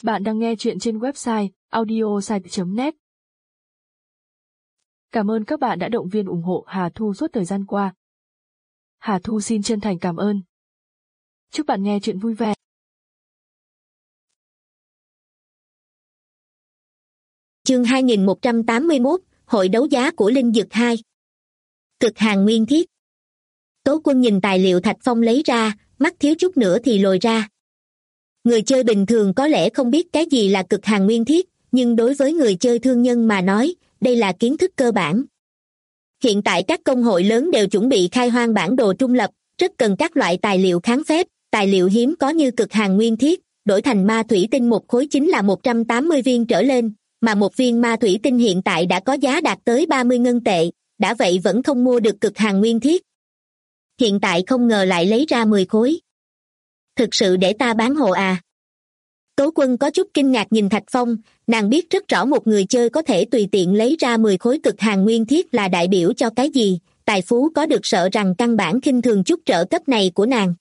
Bạn đang nghe chuyện trên website audiosite.net. Cảm ơn các bạn đã động viên ủng hộ Hà Thu suốt thời gian qua. Hà Thu xin chân thành cảm ơn. Chúc bạn nghe chuyện vui vẻ. Chương 2181, Hội đấu giá của Linh Dực 2. Cực hàn nguyên thiết. Tố Quân nhìn tài liệu Thạch Phong lấy ra, mắt thiếu chút nữa thì lồi ra. Người chơi bình thường có lẽ không biết cái gì là cực hàn nguyên thiết, nhưng đối với người chơi thương nhân mà nói, đây là kiến thức cơ bản. Hiện tại các công hội lớn đều chuẩn bị khai hoang bản đồ trung lập, rất cần các loại tài liệu kháng phép, tài liệu hiếm có như cực hàn nguyên thiết, đổi thành ma thủy tinh một khối chính là 180 viên trở lên, mà một viên ma thủy tinh hiện tại đã có giá đạt tới 30 ngân tệ, đã vậy vẫn không mua được cực hàn nguyên thiết. Hiện tại không ngờ lại lấy ra 10 khối. Thực sự để ta bán hộ à? Tố Quân có chút kinh ngạc nhìn Thạch Phong, nàng biết rất rõ một người chơi có thể tùy tiện lấy ra 10 khối cực hàn nguyên thiết là đại biểu cho cái gì, tài phú có được sợ rằng căn bản khinh thường chút trợ cấp này của nàng.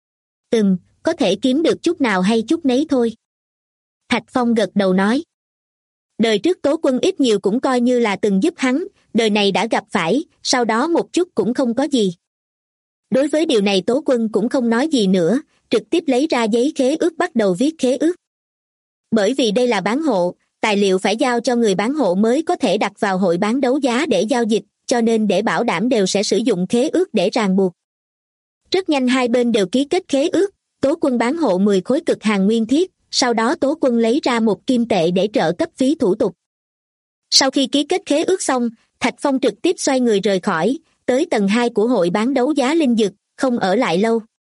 Có thể kiếm được chút nào hay chút nấy thôi. Thạch Phong gật đầu nói. Đời trước Tố Quân ít nhiều cũng coi như là từng giúp hắn, đời này đã gặp phải, sau đó một chút cũng không có gì. Đối với điều này Tố Quân cũng không nói gì nữa, trực tiếp lấy ra giấy khế ước bắt đầu viết khế ước. Bởi vì đây là bán hộ, tài liệu phải giao cho người bán hộ mới có thể đặt vào hội bán đấu giá để giao dịch, cho nên để bảo đảm đều sẽ sử dụng khế ước để ràng buộc. Rất nhanh hai bên đều ký kết khế ước, Tố Quân bán hộ 10 khối cực hàn nguyên thiết, sau đó Tố Quân lấy ra 1 kim tệ để trợ cấp phí thủ tục. Sau khi ký kết khế ước xong, Thạch Phong trực tiếp xoay người rời khỏi, tới tầng 2 của hội bán đấu giá Linh Dực, không ở lại lâu.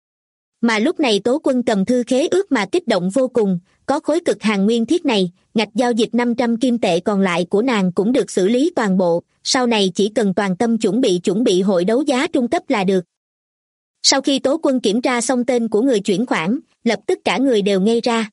Mà lúc này Tố Quân cầm thư khế ước mà kích động vô cùng, có khối cực hàn nguyên thiết này, ngạch giao dịch 500 kim tệ còn lại của nàng cũng được xử lý toàn bộ, sau này chỉ cần toàn tâm chuẩn bị hội đấu giá trung cấp là được. Sau khi Tố Quân kiểm tra xong tên của người chuyển khoản, lập tức cả người đều ngây ra.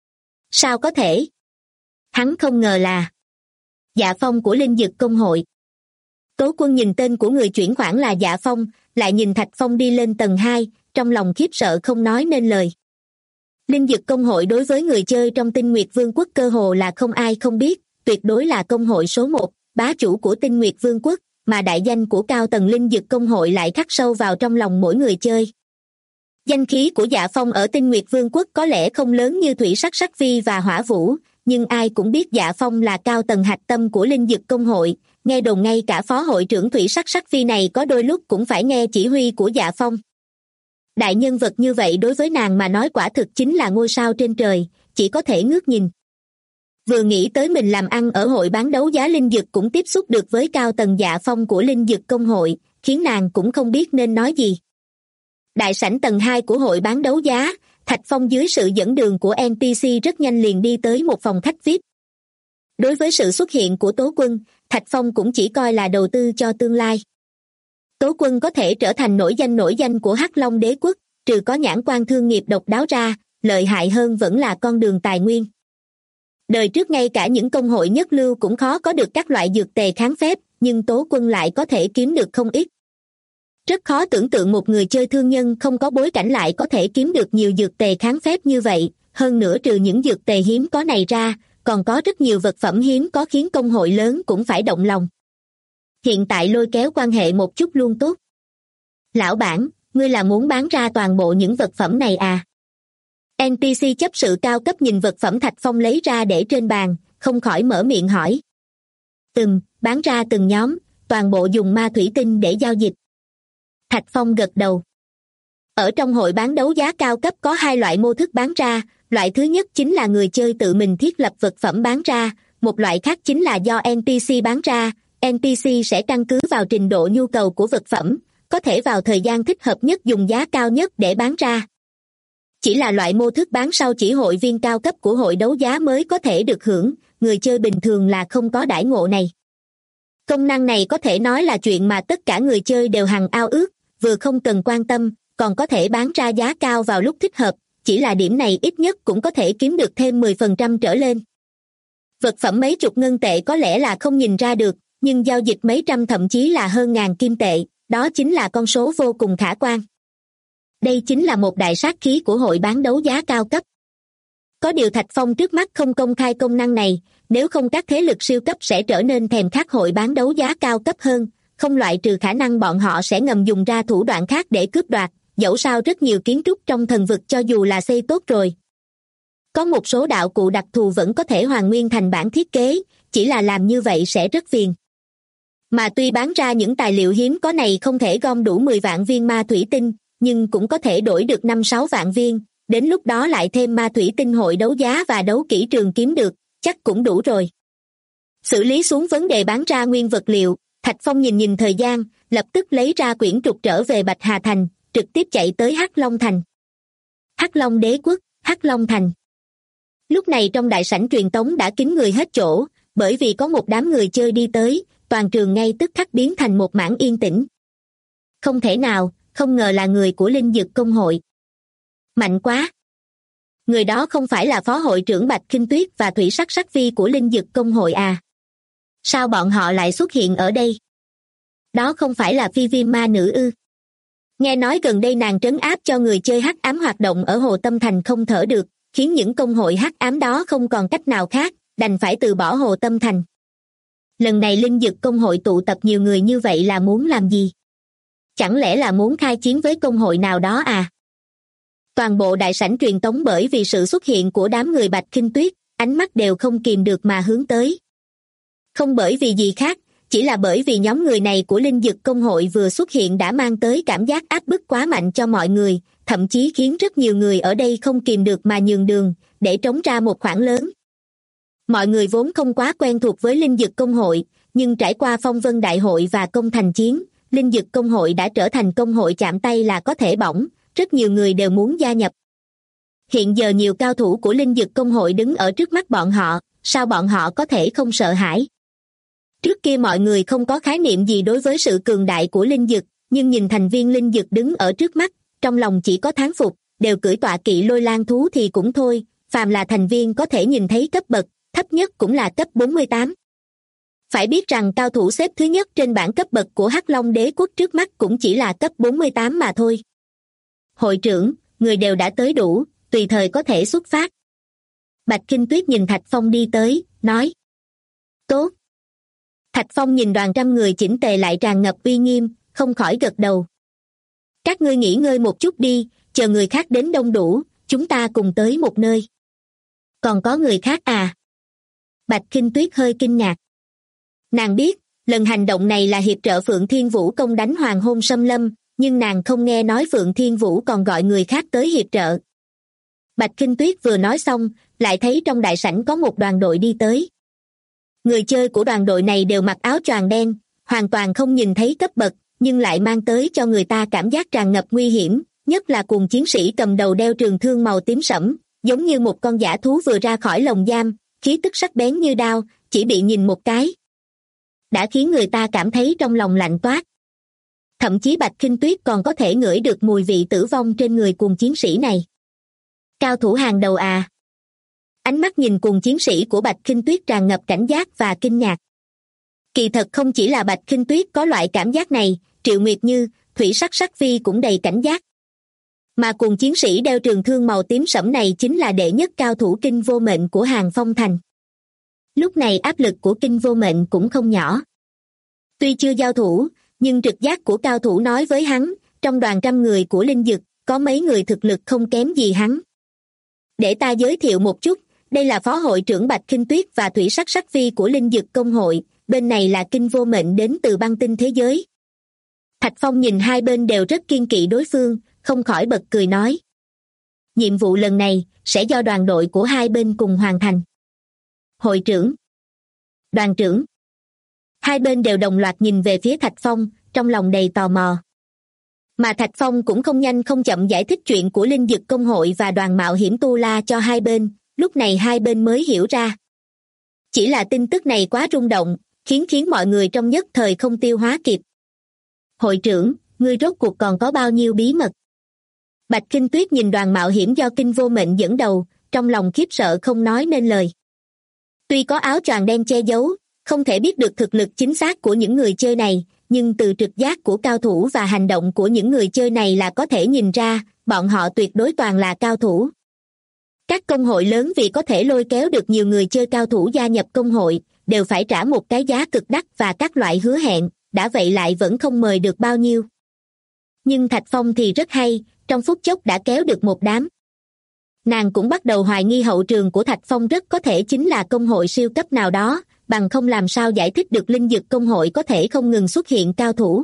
Sao có thể? Hắn không ngờ là Dạ Phong của Linh Dực công hội. Tố Quân nhìn tên của người chuyển khoản là Dạ Phong, lại nhìn Thạch Phong đi lên tầng 2, trong lòng khiếp sợ không nói nên lời. Linh Dực công hội đối với người chơi trong Tinh Nguyệt Vương quốc cơ hồ là không ai không biết, tuyệt đối là công hội số 1, bá chủ của Tinh Nguyệt Vương quốc, mà đại danh của cao tầng Linh Dực công hội lại khắc sâu vào trong lòng mỗi người chơi. Danh khí của Dạ Phong ở Tinh Nguyệt Vương quốc có lẽ không lớn như Thủy Sắc Sắc Phi và Hỏa Vũ, nhưng ai cũng biết Dạ Phong là cao tầng hạch tâm của Linh Dực công hội, nghe đồn ngay cả phó hội trưởng Thủy Sắc Sắc Phi này có đôi lúc cũng phải nghe chỉ huy của Dạ Phong. Đại nhân vật như vậy đối với nàng mà nói quả thực chính là ngôi sao trên trời, chỉ có thể ngước nhìn. Vừa nghĩ tới mình làm ăn ở hội bán đấu giá Linh Dực cũng tiếp xúc được với cao tầng Dạ Phong của Linh Dực công hội, khiến nàng cũng không biết nên nói gì. Đại sảnh tầng 2 của hội bán đấu giá, Thạch Phong dưới sự dẫn đường của NPC rất nhanh liền đi tới một phòng khách VIP. Đối với sự xuất hiện của Tố Quân, Thạch Phong cũng chỉ coi là đầu tư cho tương lai. Tố Quân có thể trở thành nổi danh của Hắc Long đế quốc, trừ có nhãn quan thương nghiệp độc đáo ra, lợi hại hơn vẫn là con đường tài nguyên. Đời trước ngay cả những công hội nhất lưu cũng khó có được các loại dược tề kháng phép, nhưng Tố Quân lại có thể kiếm được không ít. Rất khó tưởng tượng một người chơi thương nhân không có bối cảnh lại có thể kiếm được nhiều dược tề kháng phép như vậy, hơn nữa trừ những dược tề hiếm có này ra, còn có rất nhiều vật phẩm hiếm có khiến công hội lớn cũng phải động lòng. Hiện tại lôi kéo quan hệ một chút luôn tốt. Lão bản, ngươi là muốn bán ra toàn bộ những vật phẩm này à? NPC chấp sự cao cấp nhìn vật phẩm Thạch Phong lấy ra để trên bàn, không khỏi mở miệng hỏi. Bán ra từng nhóm, toàn bộ dùng ma thủy tinh để giao dịch. Thạch Phong gật đầu. Ở trong hội bán đấu giá cao cấp có 2 loại mô thức bán ra, loại thứ nhất chính là người chơi tự mình thiết lập vật phẩm bán ra, một loại khác chính là do NPC bán ra. NPC sẽ căn cứ vào trình độ nhu cầu của vật phẩm, có thể vào thời gian thích hợp nhất dùng giá cao nhất để bán ra. Chỉ là loại mô thức bán sau chỉ hội viên cao cấp của hội đấu giá mới có thể được hưởng, người chơi bình thường là không có đãi ngộ này. Công năng này có thể nói là chuyện mà tất cả người chơi đều hằng ao ước, vừa không cần quan tâm, còn có thể bán ra giá cao vào lúc thích hợp, chỉ là điểm này ít nhất cũng có thể kiếm được thêm 10% trở lên. Vật phẩm mấy chục ngân tệ có lẽ là không nhìn ra được, nhưng giao dịch mấy trăm thậm chí là hơn ngàn kim tệ, đó chính là con số vô cùng khả quan. Đây chính là một đại sát khí của hội bán đấu giá cao cấp. Có điều Thạch Phong trước mắt không công khai công năng này, nếu không các thế lực siêu cấp sẽ trở nên thèm khát hội bán đấu giá cao cấp hơn, không loại trừ khả năng bọn họ sẽ ngầm dùng ra thủ đoạn khác để cướp đoạt, dẫu sao rất nhiều kiến trúc trong thần vực cho dù là xây tốt rồi. Có một số đạo cụ đặc thù vẫn có thể hoàn nguyên thành bản thiết kế, chỉ là làm như vậy sẽ rất phiền. Mà tuy bán ra những tài liệu hiếm có này không thể gom đủ 10 vạn viên ma thủy tinh, nhưng cũng có thể đổi được 5-6 vạn viên, đến lúc đó lại thêm ma thủy tinh hội đấu giá và đấu kỹ trường kiếm được, chắc cũng đủ rồi. Xử lý xuống vấn đề bán ra nguyên vật liệu, Thạch Phong nhìn thời gian, lập tức lấy ra quyển trục trở về Bạch Hà Thành, trực tiếp chạy tới Hắc Long Thành. Hắc Long Đế Quốc, Hắc Long Thành. Lúc này trong đại sảnh truyền tống đã kín người hết chỗ, bởi vì có một đám người chơi đi tới, toàn trường ngay tức khắc biến thành một mảng yên tĩnh. Không thể nào, không ngờ là người của Linh Dực Công hội. Mạnh quá! Người đó không phải là phó hội trưởng Bạch Kinh Tuyết và Thủy Sắc Sắc Phi của Linh Dực Công hội à? Sao bọn họ lại xuất hiện ở đây? Đó không phải là Phi Viêm ma nữ ư? Nghe nói gần đây nàng trấn áp cho người chơi hắc ám hoạt động ở Hồ Tâm Thành không thở được, khiến những công hội hắc ám đó không còn cách nào khác, đành phải từ bỏ Hồ Tâm Thành. Lần này Linh Dực Công hội tụ tập nhiều người như vậy là muốn làm gì? Chẳng lẽ là muốn khai chiến với công hội nào đó à? Toàn bộ đại sảnh truyền tống bởi vì sự xuất hiện của đám người Bạch Kinh Tuyết, ánh mắt đều không kìm được mà hướng tới. Không bởi vì gì khác, chỉ là bởi vì nhóm người này của Linh Dực Công hội vừa xuất hiện đã mang tới cảm giác áp bức quá mạnh cho mọi người, thậm chí khiến rất nhiều người ở đây không kìm được mà nhường đường, để trống ra một khoảng lớn. Mọi người vốn không quá quen thuộc với Linh Dực Công hội, nhưng trải qua Phong Vân Đại hội và Công Thành Chiến, Linh Dực Công hội đã trở thành công hội chạm tay là có thể bỏng, rất nhiều người đều muốn gia nhập. Hiện giờ nhiều cao thủ của Linh Dực Công hội đứng ở trước mắt bọn họ, sao bọn họ có thể không sợ hãi? Trước kia mọi người không có khái niệm gì đối với sự cường đại của Linh Dực, nhưng nhìn thành viên Linh Dực đứng ở trước mắt, trong lòng chỉ có thán phục, đều cưỡi tọa kỵ lôi lang thú thì cũng thôi, phàm là thành viên có thể nhìn thấy cấp bậc, thấp nhất cũng là cấp 48. Phải biết rằng cao thủ xếp thứ nhất trên bảng cấp bậc của Hắc Long Đế Quốc trước mắt cũng chỉ là cấp 48 mà thôi. Hội trưởng, người đều đã tới đủ, tùy thời có thể xuất phát. Bạch Kinh Tuyết nhìn Thạch Phong đi tới, nói. Tốt. Thạch Phong nhìn đoàn trăm người chỉnh tề lại tràn ngập uy nghiêm, không khỏi gật đầu. Các ngươi nghỉ ngơi một chút đi, chờ người khác đến đông đủ, chúng ta cùng tới một nơi. Còn có người khác à? Bạch Kinh Tuyết hơi kinh ngạc. Nàng biết, lần hành động này là hiệp trợ Phượng Thiên Vũ công đánh Hoàng Hôn Xâm Lâm, nhưng nàng không nghe nói Phượng Thiên Vũ còn gọi người khác tới hiệp trợ. Bạch Kinh Tuyết vừa nói xong, lại thấy trong đại sảnh có một đoàn đội đi tới. Người chơi của đoàn đội này đều mặc áo choàng đen, hoàn toàn không nhìn thấy cấp bậc, nhưng lại mang tới cho người ta cảm giác tràn ngập nguy hiểm, nhất là cùng chiến sĩ cầm đầu đeo trường thương màu tím sẫm, giống như một con dã thú vừa ra khỏi lồng giam, khí tức sắc bén như đao, chỉ bị nhìn một cái đã khiến người ta cảm thấy trong lòng lạnh toát. Thậm chí Bạch Kinh Tuyết còn có thể ngửi được mùi vị tử vong trên người cùng chiến sĩ này. Cao thủ hàng đầu à? Ánh mắt nhìn cùng chiến sĩ của Bạch Kinh Tuyết tràn ngập cảnh giác và kinh ngạc. Kỳ thật không chỉ là Bạch Kinh Tuyết có loại cảm giác này, Triệu Nguyệt Như, Thủy Sắc Sắc Phi cũng đầy cảnh giác. Mà cùng chiến sĩ đeo trường thương màu tím sẫm này chính là đệ nhất cao thủ Kinh Vô Mệnh của Hàng Phong Thành. Lúc này áp lực của Kinh Vô Mệnh cũng không nhỏ. Tuy chưa giao thủ, nhưng trực giác của cao thủ nói với hắn, trong đoàn trăm người của Linh Dực, có mấy người thực lực không kém gì hắn. Để ta giới thiệu một chút, đây là phó hội trưởng Bạch Kinh Tuyết và Thủy Sắc Sắc Phi của Linh Dực Công hội, bên này là Kinh Vô Mệnh đến từ băng tinh thế giới. Thạch Phong nhìn hai bên đều rất kiêng kỵ đối phương, không khỏi bật cười nói. Nhiệm vụ lần này, sẽ do đoàn đội của hai bên cùng hoàn thành. Hội trưởng, đoàn trưởng. Hai bên đều đồng loạt nhìn về phía Thạch Phong, trong lòng đầy tò mò. Mà Thạch Phong cũng không nhanh không chậm giải thích chuyện của Linh Dực Công hội và đoàn mạo hiểm Tu La cho hai bên, lúc này hai bên mới hiểu ra. Chỉ là tin tức này quá rung động, khiến mọi người trong nhất thời không tiêu hóa kịp. Hội trưởng, ngươi rốt cuộc còn có bao nhiêu bí mật? Bạch Kinh Tuyết nhìn đoàn mạo hiểm do Kinh Vô Mệnh dẫn đầu, trong lòng khiếp sợ không nói nên lời. Tuy có áo choàng đen che giấu, không thể biết được thực lực chính xác của những người chơi này, nhưng từ trực giác của cao thủ và hành động của những người chơi này là có thể nhìn ra, bọn họ tuyệt đối toàn là cao thủ. Các công hội lớn vì có thể lôi kéo được nhiều người chơi cao thủ gia nhập công hội, đều phải trả một cái giá cực đắt và các loại hứa hẹn, đã vậy lại vẫn không mời được bao nhiêu. Nhưng Thạch Phong thì rất hay, trong phút chốc đã kéo được một đám. Nàng cũng bắt đầu hoài nghi hậu trường của Thạch Phong rất có thể chính là công hội siêu cấp nào đó, bằng không làm sao giải thích được linh dực công hội có thể không ngừng xuất hiện cao thủ.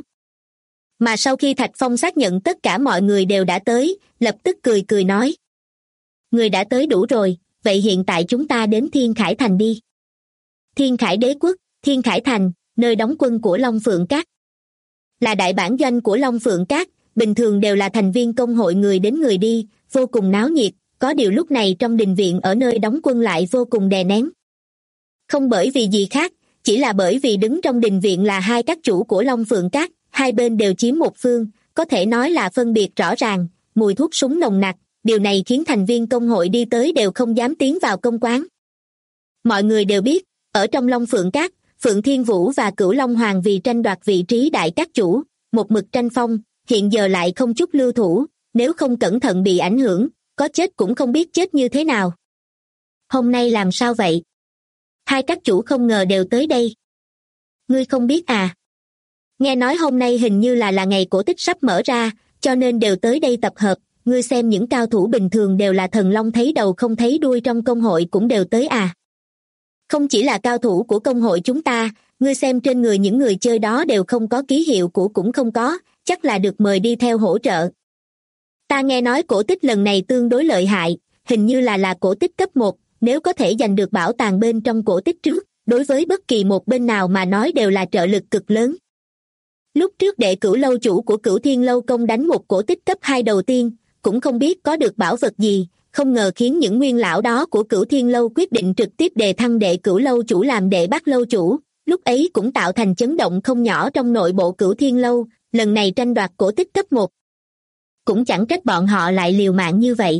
Mà sau khi Thạch Phong xác nhận tất cả mọi người đều đã tới, lập tức cười cười nói. Người đã tới đủ rồi, vậy hiện tại chúng ta đến Thiên Khải Thành đi. Thiên Khải Đế Quốc, Thiên Khải Thành, nơi đóng quân của Long Phượng Các. Là đại bản doanh của Long Phượng Các, bình thường đều là thành viên công hội người đến người đi, vô cùng náo nhiệt, có điều lúc này trong đình viện ở nơi đóng quân lại vô cùng đè nén. Không bởi vì gì khác, chỉ là bởi vì đứng trong đình viện là hai các chủ của Long Phượng Các, hai bên đều chiếm một phương, có thể nói là phân biệt rõ ràng, mùi thuốc súng nồng nặc, điều này khiến thành viên công hội đi tới đều không dám tiến vào công quán. Mọi người đều biết, ở trong Long Phượng Các, Phượng Thiên Vũ và Cửu Long Hoàng vì tranh đoạt vị trí đại các chủ, một mực tranh phong, hiện giờ lại không chút lưu thủ, nếu không cẩn thận bị ảnh hưởng, có chết cũng không biết chết như thế nào. Hôm nay làm sao vậy? Hai các chủ không ngờ đều tới đây. Ngươi không biết à? Nghe nói hôm nay hình như là ngày cổ tích sắp mở ra, cho nên đều tới đây tập hợp. Ngươi xem những cao thủ bình thường đều là thần long thấy đầu không thấy đuôi trong công hội cũng đều tới à? Không chỉ là cao thủ của công hội chúng ta, ngươi xem trên người những người chơi đó đều không có ký hiệu của cũng không có, chắc là được mời đi theo hỗ trợ. Ta nghe nói cổ tích lần này tương đối lợi hại, hình như là cổ tích cấp 1, nếu có thể giành được bảo tàng bên trong cổ tích trước, đối với bất kỳ một bên nào mà nói đều là trợ lực cực lớn. Lúc trước đệ Cửu lâu chủ của Cửu Thiên lâu công đánh một cổ tích cấp 2 đầu tiên, cũng không biết có được bảo vật gì, không ngờ khiến những nguyên lão đó của Cửu Thiên lâu quyết định trực tiếp đề thăng đệ Cửu lâu chủ làm đệ Bát lâu chủ, lúc ấy cũng tạo thành chấn động không nhỏ trong nội bộ Cửu Thiên lâu, lần này tranh đoạt cổ tích cấp 1. Cũng chẳng trách bọn họ lại liều mạng như vậy.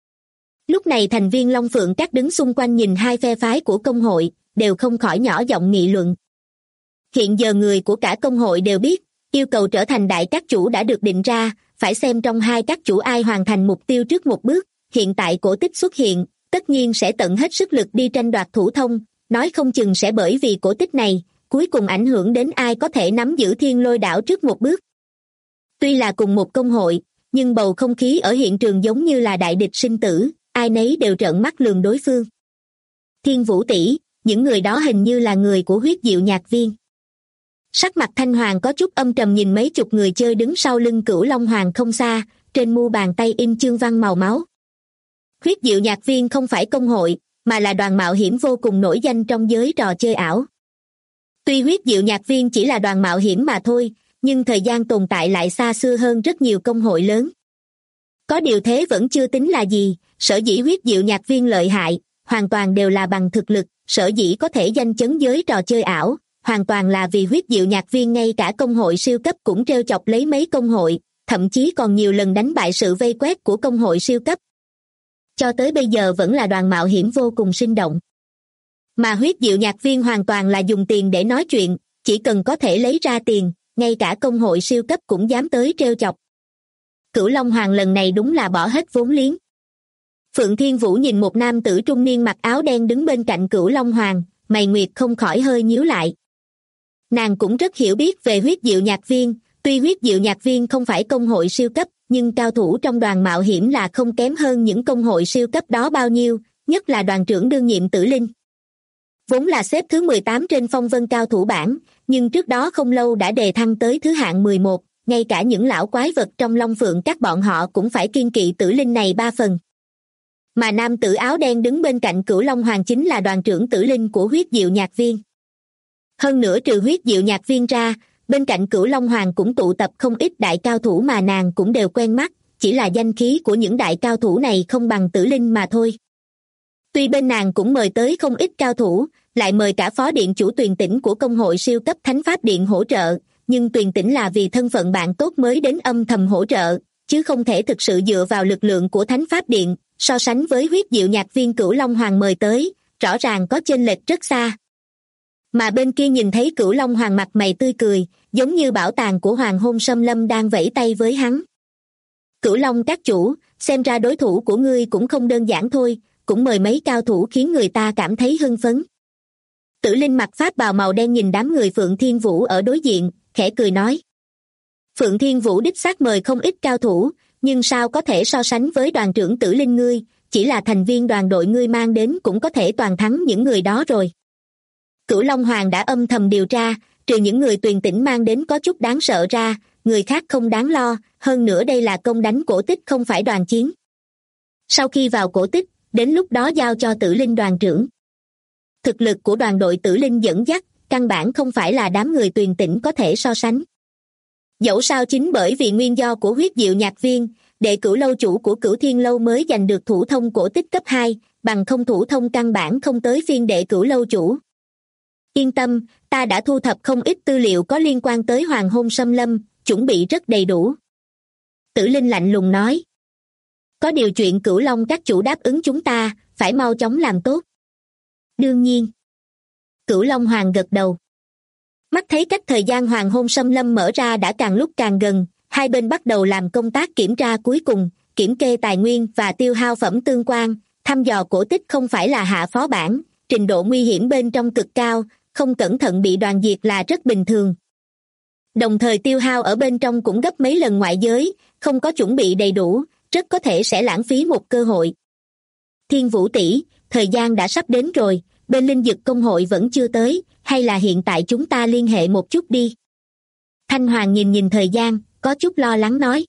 Lúc này thành viên Long Phượng Các đứng xung quanh nhìn hai phe phái của công hội, đều không khỏi nhỏ giọng nghị luận. Hiện giờ người của cả công hội đều biết, yêu cầu trở thành đại các chủ đã được định ra, phải xem trong hai các chủ ai hoàn thành mục tiêu trước một bước. Hiện tại cổ tích xuất hiện, tất nhiên sẽ tận hết sức lực đi tranh đoạt thủ thông, nói không chừng sẽ bởi vì cổ tích này, cuối cùng ảnh hưởng đến ai có thể nắm giữ Thiên Lôi đảo trước một bước. Tuy là cùng một công hội, nhưng bầu không khí ở hiện trường giống như là đại địch sinh tử, ai nấy đều trợn mắt lườm đối phương. Thiên Vũ tỷ, những người đó hình như là người của Huyết Diệu Nhạc Viên. Sắc mặt Thanh Hoàng có chút âm trầm nhìn mấy chục người chơi đứng sau lưng Cửu Long Hoàng không xa, trên mu bàn tay in chương văn màu máu. Huyết Diệu Nhạc Viên không phải công hội, mà là đoàn mạo hiểm vô cùng nổi danh trong giới trò chơi ảo. Tuy Huyết Diệu Nhạc Viên chỉ là đoàn mạo hiểm mà thôi, nhưng thời gian tồn tại lại xa xưa hơn rất nhiều công hội lớn. Có điều thế vẫn chưa tính là gì, sở dĩ Huyết Diệu Nhạc Viên lợi hại, hoàn toàn đều là bằng thực lực, sở dĩ có thể danh chấn giới trò chơi ảo, hoàn toàn là vì Huyết Diệu Nhạc Viên ngay cả công hội siêu cấp cũng trêu chọc lấy mấy công hội, thậm chí còn nhiều lần đánh bại sự vây quét của công hội siêu cấp. Cho tới bây giờ vẫn là đoàn mạo hiểm vô cùng sinh động. Mà Huyết Diệu Nhạc Viên hoàn toàn là dùng tiền để nói chuyện, chỉ cần có thể lấy ra tiền, ngay cả công hội siêu cấp cũng dám tới trêu chọc. Cửu Long Hoàng lần này đúng là bỏ hết vốn liếng. Phượng Thiên Vũ nhìn một nam tử trung niên mặc áo đen đứng bên cạnh Cửu Long Hoàng, mày nguyệt không khỏi hơi nhíu lại. Nàng cũng rất hiểu biết về Huyết Diệu Nhạc Viên, tuy Huyết Diệu Nhạc Viên không phải công hội siêu cấp, nhưng cao thủ trong đoàn mạo hiểm là không kém hơn những công hội siêu cấp đó bao nhiêu, nhất là đoàn trưởng đương nhiệm Tử Linh. Vốn là xếp thứ 18 trên phong vân cao thủ bảng, nhưng trước đó không lâu đã đề thăng tới thứ hạng 11, ngay cả những lão quái vật trong Long Phượng các bọn họ cũng phải kiêng kỵ Tử Linh này 3 phần. Mà nam tử áo đen đứng bên cạnh Cửu Long Hoàng chính là đoàn trưởng Tử Linh của Huyết Diệu Nhạc Viên. Hơn nữa trừ Huyết Diệu Nhạc Viên ra, bên cạnh Cửu Long Hoàng cũng tụ tập không ít đại cao thủ mà nàng cũng đều quen mắt, chỉ là danh khí của những đại cao thủ này không bằng Tử Linh mà thôi. Tuy bên nàng cũng mời tới không ít cao thủ, lại mời cả phó điện chủ Tuyền Tĩnh của công hội siêu cấp Thánh Pháp Điện hỗ trợ, nhưng Tuyền Tĩnh là vì thân phận bạn tốt mới đến âm thầm hỗ trợ, chứ không thể thực sự dựa vào lực lượng của Thánh Pháp Điện, so sánh với Huyết Diệu Nhạc Viên Cửu Long Hoàng mời tới, rõ ràng có chênh lệch rất xa. Mà bên kia nhìn thấy Cửu Long Hoàng mặt mày tươi cười, giống như bảo tàng của Hoàng Hôn Xâm Lâm đang vẫy tay với hắn. Cửu Long các chủ, xem ra đối thủ của ngươi cũng không đơn giản thôi, cũng mời mấy cao thủ khiến người ta cảm thấy hưng phấn. Tử Linh mặc pháp bào màu đen nhìn đám người Phượng Thiên Vũ ở đối diện, khẽ cười nói. Phượng Thiên Vũ đích xác mời không ít cao thủ, nhưng sao có thể so sánh với đoàn trưởng Tử Linh ngươi, chỉ là thành viên đoàn đội ngươi mang đến cũng có thể toàn thắng những người đó rồi. Cửu Long Hoàng đã âm thầm điều tra, trừ những người Tuyền Tỉnh mang đến có chút đáng sợ ra, người khác không đáng lo, hơn nữa đây là công đánh cổ tích không phải đoàn chiến. Sau khi vào cổ tích, đến lúc đó giao cho Tử Linh đoàn trưởng. Thực lực của đoàn đội Tử Linh dẫn dắt, căn bản không phải là đám người Tuyền Tỉnh có thể so sánh. Dẫu sao chính bởi vì nguyên do của huyết diệu nhạc viên, đệ cửu lâu chủ của Cửu Thiên Lâu mới giành được thủ thông cổ tích cấp 2, bằng không thủ thông căn bản không tới phiên đệ cửu lâu chủ. Yên tâm, ta đã thu thập không ít tư liệu có liên quan tới Hoàng Hôn Xâm Lâm, chuẩn bị rất đầy đủ. Tử Linh lạnh lùng nói. Có điều chuyện Cửu Long các chủ đáp ứng chúng ta, phải mau chóng làm tốt. Đương nhiên. Cửu Long Hoàng gật đầu. Mắt thấy cách thời gian Hoàng Hôn Xâm Lâm mở ra đã càng lúc càng gần, hai bên bắt đầu làm công tác kiểm tra cuối cùng, kiểm kê tài nguyên và tiêu hao phẩm tương quan, thăm dò cổ tích không phải là hạ phó bản, trình độ nguy hiểm bên trong cực cao, không cẩn thận bị đoàn diệt là rất bình thường. Đồng thời tiêu hao ở bên trong cũng gấp mấy lần ngoại giới, không có chuẩn bị đầy đủ, rất có thể sẽ lãng phí một cơ hội. Thiên Vũ tỷ, thời gian đã sắp đến rồi, bên Linh Dực Công hội vẫn chưa tới, hay là hiện tại chúng ta liên hệ một chút đi. Thanh Hoàng nhìn thời gian, có chút lo lắng nói.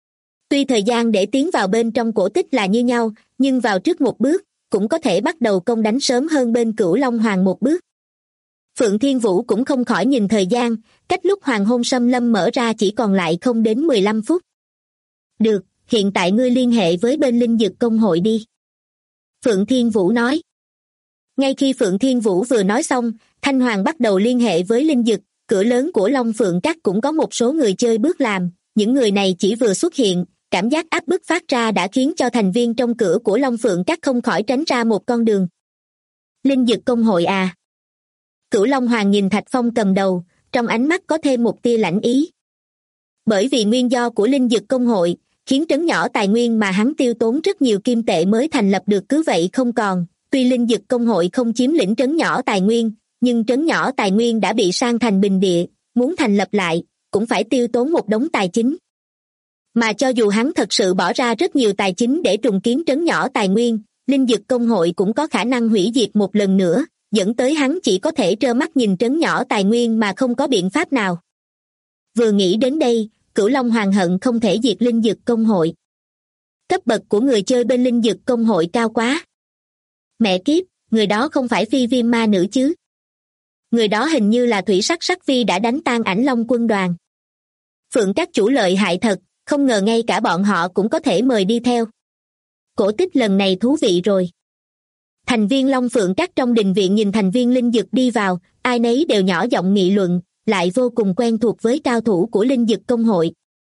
Tuy thời gian để tiến vào bên trong cổ tích là như nhau, nhưng vào trước một bước, cũng có thể bắt đầu công đánh sớm hơn bên Cửu Long Hoàng một bước. Phượng Thiên Vũ cũng không khỏi nhìn thời gian, cách lúc Hoàng Hôn Xâm Lâm mở ra chỉ còn lại không đến 15 phút. Được, hiện tại ngươi liên hệ với bên Linh Dực Công hội đi. Phượng Thiên Vũ nói. Ngay khi Phượng Thiên Vũ vừa nói xong, Thanh Hoàng bắt đầu liên hệ với Linh Dực, cửa lớn của Long Phượng Các cũng có một số người chơi bước làm, những người này chỉ vừa xuất hiện, cảm giác áp bức phát ra đã khiến cho thành viên trong cửa của Long Phượng Các không khỏi tránh ra một con đường. Linh Dực Công hội à? Cửu Long Hoàng nhìn Thạch Phong cầm đầu, trong ánh mắt có thêm một tia lãnh ý. Bởi vì nguyên do của Linh Dực Công hội, khiến trấn nhỏ tài nguyên mà hắn tiêu tốn rất nhiều kim tệ mới thành lập được cứ vậy không còn. Tuy Linh Dực Công hội không chiếm lĩnh trấn nhỏ tài nguyên, nhưng trấn nhỏ tài nguyên đã bị san thành bình địa, muốn thành lập lại, cũng phải tiêu tốn một đống tài chính. Mà cho dù hắn thật sự bỏ ra rất nhiều tài chính để trùng kiến trấn nhỏ tài nguyên, Linh Dực Công hội cũng có khả năng hủy diệt một lần nữa, dẫn tới hắn chỉ có thể trơ mắt nhìn trấn nhỏ tài nguyên mà không có biện pháp nào. Vừa nghĩ đến đây, Cửu Long Hoàng hận không thể diệt Linh Dực Công hội. Cấp bậc của người chơi bên Linh Dực Công hội cao quá. Mẹ kiếp, người đó không phải Phi Viêm ma nữ chứ? Người đó hình như là Thủy Sắc Sắc Vi đã đánh tan Ảnh Long quân đoàn. Phượng các chủ lợi hại thật, không ngờ ngay cả bọn họ cũng có thể mời đi theo. Cổ tích lần này thú vị rồi. Thành viên Long Phượng các trong đình viện nhìn thành viên Linh Dực đi vào, ai nấy đều nhỏ giọng nghị luận, lại vô cùng quen thuộc với cao thủ của Linh Dực Công hội.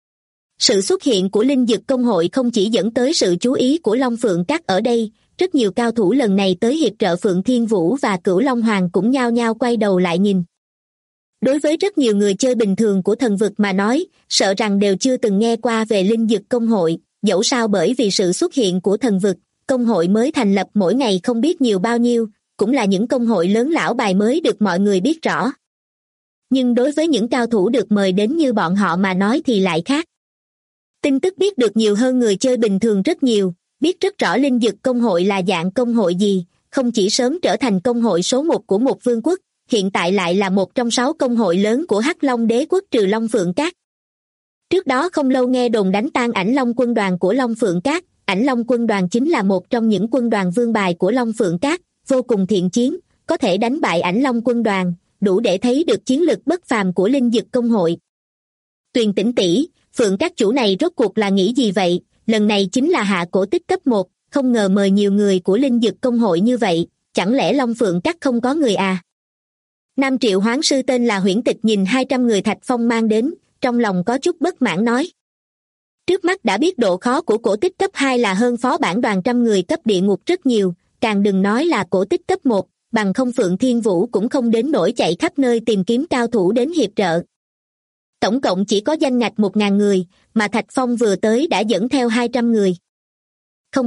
Sự xuất hiện của Linh Dực Công hội không chỉ dẫn tới sự chú ý của Long Phượng các ở đây, rất nhiều cao thủ lần này tới hiệp trợ Phượng Thiên Vũ và Cửu Long Hoàng cũng nhao nhao quay đầu lại nhìn. Đối với rất nhiều người chơi bình thường của thần vực mà nói, sợ rằng đều chưa từng nghe qua về Linh Dực Công hội, dẫu sao bởi vì sự xuất hiện của thần vực, công hội mới thành lập mỗi ngày không biết nhiều bao nhiêu, cũng là những công hội lớn lão bài mới được mọi người biết rõ. Nhưng đối với những cao thủ được mời đến như bọn họ mà nói thì lại khác. Tin tức biết được nhiều hơn người chơi bình thường rất nhiều, biết rất rõ Linh Dực Công hội là dạng công hội gì, không chỉ sớm trở thành công hội số 1 của một vương quốc, hiện tại lại là một trong 6 công hội lớn của Hắc Long Đế quốc trừ Long Phượng Các. Trước đó không lâu nghe đồn đánh tan Ảnh Long quân đoàn của Long Phượng Các, Ảnh Long quân đoàn chính là một trong những quân đoàn vương bài của Long Phượng Các, vô cùng thiện chiến, có thể đánh bại Ảnh Long quân đoàn, đủ để thấy được chiến lực bất phàm của Linh Dực Công hội. Tuyền Tĩnh tỷ, Phượng các chủ này rốt cuộc là nghĩ gì vậy? Lần này chính là hạ cổ tích cấp 1, không ngờ mời nhiều người của Linh Dực Công hội như vậy, chẳng lẽ Long Phượng các không có người à? Nam Triệu Hoán sư tên là Huyễn Tịch nhìn 200 người Thạch Phong mang đến, trong lòng có chút bất mãn nói. Trước mắt đã biết độ khó của cổ tích cấp 2 là hơn phó bản đoàn trăm người cấp địa ngục rất nhiều, càng đừng nói là cổ tích cấp 1, bằng không Phượng Thiên Vũ cũng không đến nỗi chạy khắp nơi tìm kiếm cao thủ đến hiệp trợ. Tổng cộng chỉ có danh ngạch 1000 người, mà Thạch Phong vừa tới đã dẫn theo 200 người. Không biết,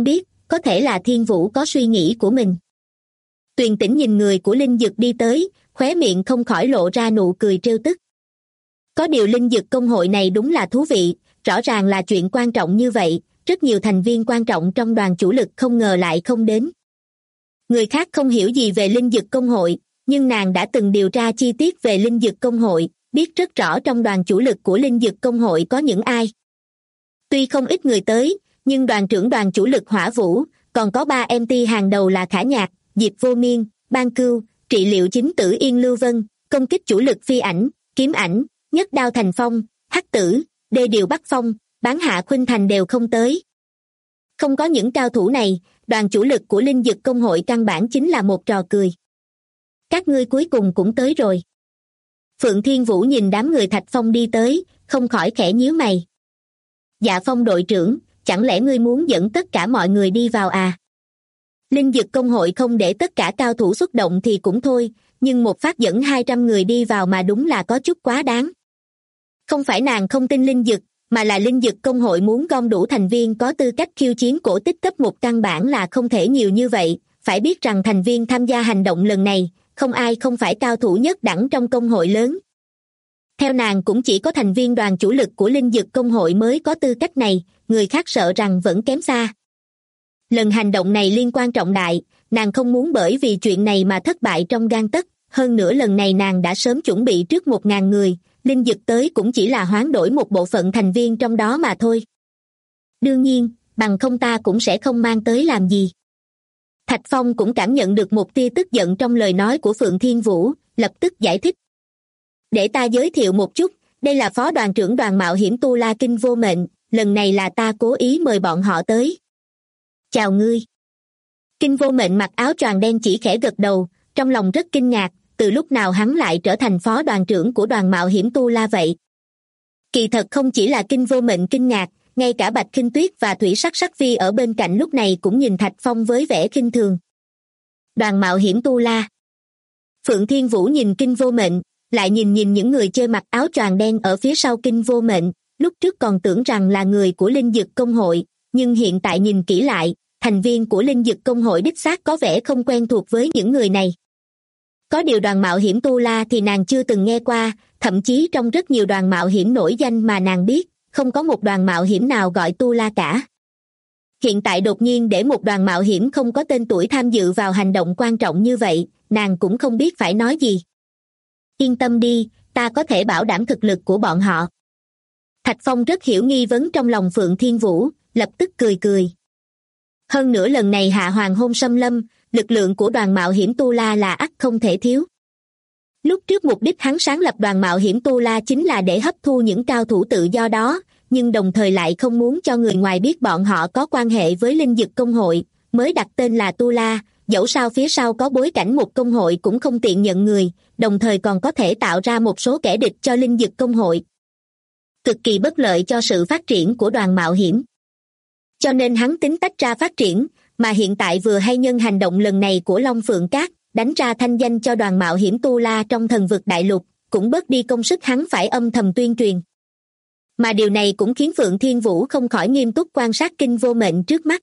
có thể là Thiên Vũ có suy nghĩ của mình. Tuyền Tĩnh nhìn người của Linh Dực đi tới, khóe miệng không khỏi lộ ra nụ cười trêu tức. Có điều Linh Dực công hội này đúng là thú vị, rõ ràng là chuyện quan trọng như vậy, rất nhiều thành viên quan trọng trong đoàn chủ lực không ngờ lại không đến. Người khác không hiểu gì về Linh Dực công hội, nhưng nàng đã từng điều tra chi tiết về Linh Dực công hội, biết rất rõ trong đoàn chủ lực của Linh Dực công hội có những ai. Tuy không ít người tới, nhưng đoàn trưởng đoàn chủ lực Hỏa Vũ, còn có 3 MT hàng đầu là Khả Nhạc, Diệp Vô Miên, Ban Cưu, trị liệu chính tử Yên Lưu Vân, công kích chủ lực Phi Ảnh, Kiếm Ảnh, Nhất Đao Thành Phong, Hắc Tử, Đê Điều Bắc Phong, Bán Hạ Khuynh Thành đều không tới. Không có những cao thủ này, đoàn chủ lực của Linh Dực công hội căn bản chính là một trò cười. Các ngươi cuối cùng cũng tới rồi. Phượng Thiên Vũ nhìn đám người Thạch Phong đi tới, không khỏi khẽ nhíu mày. Dạ Phong đội trưởng, chẳng lẽ ngươi muốn dẫn tất cả mọi người đi vào à? Linh Dực công hội không để tất cả cao thủ xuất động thì cũng thôi, nhưng một phát dẫn 200 người đi vào mà đúng là có chút quá đáng. Không phải nàng không tin Linh Dực, mà là Linh Dực công hội muốn gom đủ thành viên có tư cách khiêu chiến cổ tích cấp 1 căn bản là không thể nhiều như vậy, phải biết rằng thành viên tham gia hành động lần này, không ai không phải cao thủ nhất đẳng trong công hội lớn. Theo nàng cũng chỉ có thành viên đoàn chủ lực của Linh Dực công hội mới có tư cách này, người khác sợ rằng vẫn kém xa. Lần hành động này liên quan trọng đại, nàng không muốn bởi vì chuyện này mà thất bại trong gang tấc, hơn nữa lần này nàng đã sớm chuẩn bị trước 1.000 người, Linh Dực tới cũng chỉ là hoán đổi một bộ phận thành viên trong đó mà thôi. Đương nhiên, bằng không ta cũng sẽ không mang tới làm gì. Thạch Phong cũng cảm nhận được một tia tức giận trong lời nói của Phượng Thiên Vũ, lập tức giải thích. Để ta giới thiệu một chút, đây là phó đoàn trưởng đoàn mạo hiểm Tu La Kinh Vô Mệnh, lần này là ta cố ý mời bọn họ tới. Chào ngươi. Kinh Vô Mệnh mặc áo choàng đen chỉ khẽ gật đầu, trong lòng rất kinh ngạc, từ lúc nào hắn lại trở thành phó đoàn trưởng của đoàn mạo hiểm Tu La vậy? Kỳ thật không chỉ là Kinh Vô Mệnh kinh ngạc, ngay cả Bạch Khinh Tuyết và Thủy Sắc Sắc Phi ở bên cạnh lúc này cũng nhìn Thạch Phong với vẻ khinh thường. Đoàn mạo hiểm Tu La. Phượng Thiên Vũ nhìn Kinh Vô Mệnh, lại nhìn những người chơi mặc áo choàng đen ở phía sau Kinh Vô Mệnh, lúc trước còn tưởng rằng là người của Linh Dực công hội, nhưng hiện tại nhìn kỹ lại, thành viên của Linh Dực công hội đích xác có vẻ không quen thuộc với những người này. Có điều đoàn mạo hiểm Tu La thì nàng chưa từng nghe qua, thậm chí trong rất nhiều đoàn mạo hiểm nổi danh mà nàng biết, không có một đoàn mạo hiểm nào gọi Tu La cả. Hiện tại đột nhiên để một đoàn mạo hiểm không có tên tuổi tham dự vào hành động quan trọng như vậy, nàng cũng không biết phải nói gì. Yên tâm đi, ta có thể bảo đảm thực lực của bọn họ. Thạch Phong rất hiểu nghi vấn trong lòng Phượng Thiên Vũ, lập tức cười cười. Hơn nữa lần này hạ hoàng hôn xâm lâm, lực lượng của đoàn mạo hiểm Tu La là ắt không thể thiếu. Lúc trước mục đích hắn sáng lập đoàn mạo hiểm Tu La chính là để hấp thu những cao thủ tự do đó, nhưng đồng thời lại không muốn cho người ngoài biết bọn họ có quan hệ với Linh Dực công hội, mới đặt tên là Tu La, dẫu sao phía sau có bối cảnh một công hội cũng không tiện nhận người, đồng thời còn có thể tạo ra một số kẻ địch cho Linh Dực công hội. Cực kỳ bất lợi cho sự phát triển của đoàn mạo hiểm. Cho nên hắn tính tách ra phát triển, mà hiện tại vừa hay nhân hành động lần này của Long Phượng Cát, đánh ra thanh danh cho đoàn mạo hiểm Tu La trong thần vực đại lục, cũng bớt đi công sức hắn phải âm thầm tuyên truyền. Mà điều này cũng khiến Phượng Thiên Vũ không khỏi nghiêm túc quan sát Kinh Vô Mệnh trước mắt.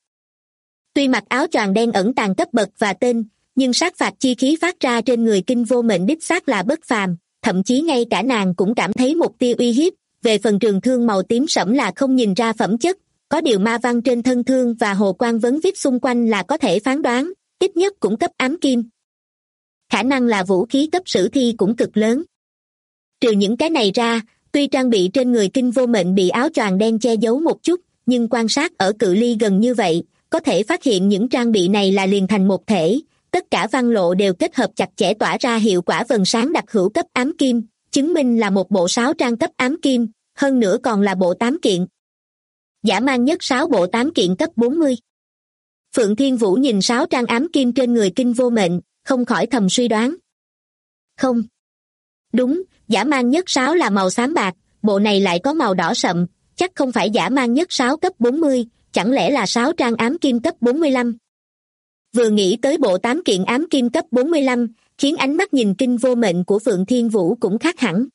Tuy mặc áo choàng đen ẩn tàng cấp bậc và tên, nhưng sát phạt chi khí phát ra trên người Kinh Vô Mệnh đích xác là bất phàm, thậm chí ngay cả nàng cũng cảm thấy một tia uy hiếp, về phần trường thương màu tím sẫm là không nhìn ra phẩm chất, có điều ma văn trên thân thương và hồ quang vấn vít xung quanh là có thể phán đoán, ít nhất cũng cấp ám kim. Khả năng là vũ khí cấp sử thi cũng cực lớn. Trừ những cái này ra, tuy trang bị trên người Kinh Vô Mệnh bị áo choàng đen che giấu một chút, nhưng quan sát ở cự ly gần như vậy, có thể phát hiện những trang bị này là liền thành một thể, tất cả văn lộ đều kết hợp chặt chẽ tỏa ra hiệu quả vầng sáng đặc hữu cấp ám kim, chứng minh là một bộ 6 trang cấp ám kim, hơn nữa còn là bộ 8 kiện. Dã man nhất 6 bộ 8 kiện cấp 40. Phượng Thiên Vũ nhìn 6 trang ám kim trên người Kinh Vô Mệnh, không khỏi thầm suy đoán. Không. Đúng, dã man nhất 6 là màu xám bạc, bộ này lại có màu đỏ sậm, chắc không phải dã man nhất 6 cấp 40, chẳng lẽ là 6 trang ám kim cấp 45. Vừa nghĩ tới bộ 8 kiện ám kim cấp 45, khiến ánh mắt nhìn Kinh Vô Mệnh của Phượng Thiên Vũ cũng khác hẳn.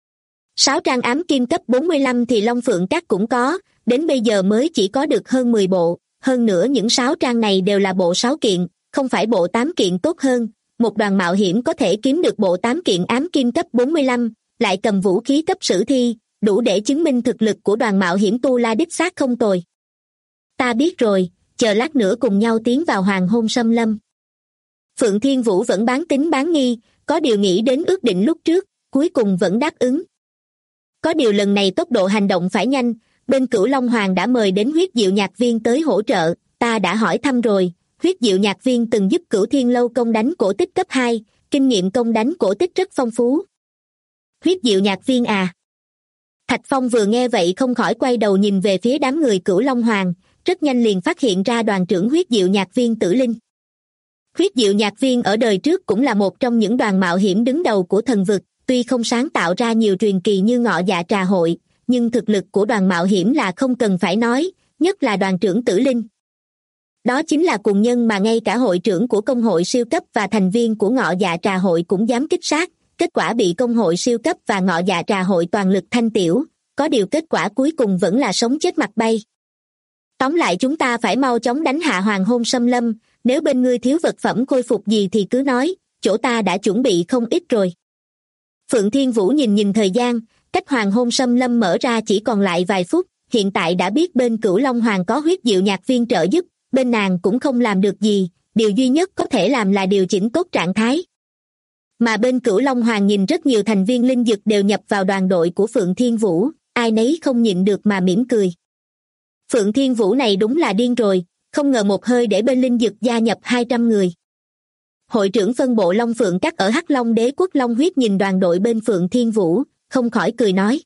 6 trang ám kim cấp 45 thì Long Phượng Cát cũng có, đến bây giờ mới chỉ có được hơn 10 bộ, hơn nữa những 6 trang này đều là bộ 6 kiện, không phải bộ 8 kiện tốt hơn. Một đoàn mạo hiểm có thể kiếm được bộ 8 kiện ám kim cấp 45, lại cầm vũ khí cấp sử thi, đủ để chứng minh thực lực của đoàn mạo hiểm Tu La đích xác không tồi. Ta biết rồi, chờ lát nữa cùng nhau tiến vào Hoàng Hôn Xâm Lâm. Phượng Thiên Vũ vẫn bán tín bán nghi, có điều nghĩ đến ước định lúc trước, cuối cùng vẫn đáp ứng. Có điều lần này tốc độ hành động phải nhanh, bên Cửu Long Hoàng đã mời đến huyết diệu nhạc viên tới hỗ trợ, ta đã hỏi thăm rồi, huyết diệu nhạc viên từng giúp Cửu Thiên Lâu công đánh cổ tích cấp 2, kinh nghiệm công đánh cổ tích rất phong phú. Huyết diệu nhạc viên à? Thạch Phong vừa nghe vậy không khỏi quay đầu nhìn về phía đám người Cửu Long Hoàng, rất nhanh liền phát hiện ra đoàn trưởng huyết diệu nhạc viên Tử Linh. Huyết diệu nhạc viên ở đời trước cũng là một trong những đoàn mạo hiểm đứng đầu của thần vực, tuy không sáng tạo ra nhiều truyền kỳ như Ngọ Dạ Trà Hội, nhưng thực lực của đoàn mạo hiểm là không cần phải nói, nhất là đoàn trưởng Tử Linh. Đó chính là cùng nhân mà ngay cả hội trưởng của công hội siêu cấp và thành viên của Ngọ Dạ Trà Hội cũng dám kích sát, kết quả bị công hội siêu cấp và Ngọ Dạ Trà Hội toàn lực thanh tiểu, có điều kết quả cuối cùng vẫn là sống chết mặt bay. Tóm lại chúng ta phải mau chóng đánh hạ Hoàng Hôn Xâm Lâm, nếu bên ngươi thiếu vật phẩm khôi phục gì thì cứ nói, chỗ ta đã chuẩn bị không ít rồi. Phượng Thiên Vũ nhìn thời gian, cách Hoàng Hôn Xâm Lâm mở ra chỉ còn lại vài phút, hiện tại đã biết bên Cửu Long Hoàng có huyết diệu nhạc viên trợ giúp, bên nàng cũng không làm được gì, điều duy nhất có thể làm là điều chỉnh tốt trạng thái. Mà bên Cửu Long Hoàng nhìn rất nhiều thành viên linh dực đều nhập vào đoàn đội của Phượng Thiên Vũ, ai nấy không nhịn được mà mỉm cười. Phượng Thiên Vũ này đúng là điên rồi, không ngờ một hơi để bên linh dực gia nhập 200 người. Hội trưởng phân bộ Long Phượng Các ở Hắc Long Đế quốc Long Huyết nhìn đoàn đội bên Phượng Thiên Vũ, không khỏi cười nói.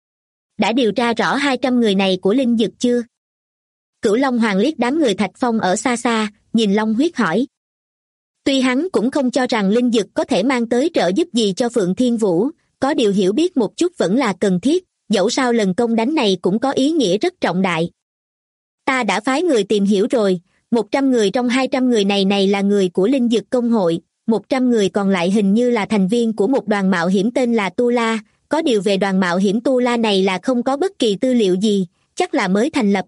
Đã điều tra rõ 200 người này của linh dực chưa? Cửu Long Hoàng liếc đám người Thạch Phong ở xa xa, nhìn Long Huyết hỏi. Tuy hắn cũng không cho rằng linh dực có thể mang tới trợ giúp gì cho Phượng Thiên Vũ, có điều hiểu biết một chút vẫn là cần thiết, dẫu sao lần công đánh này cũng có ý nghĩa rất trọng đại. Ta đã phái người tìm hiểu rồi, 100 người trong 200 người này là người của linh dực công hội, 100 người còn lại hình như là thành viên của một đoàn mạo hiểm tên là Tu La, có điều về đoàn mạo hiểm Tu La này là không có bất kỳ tư liệu gì, chắc là mới thành lập.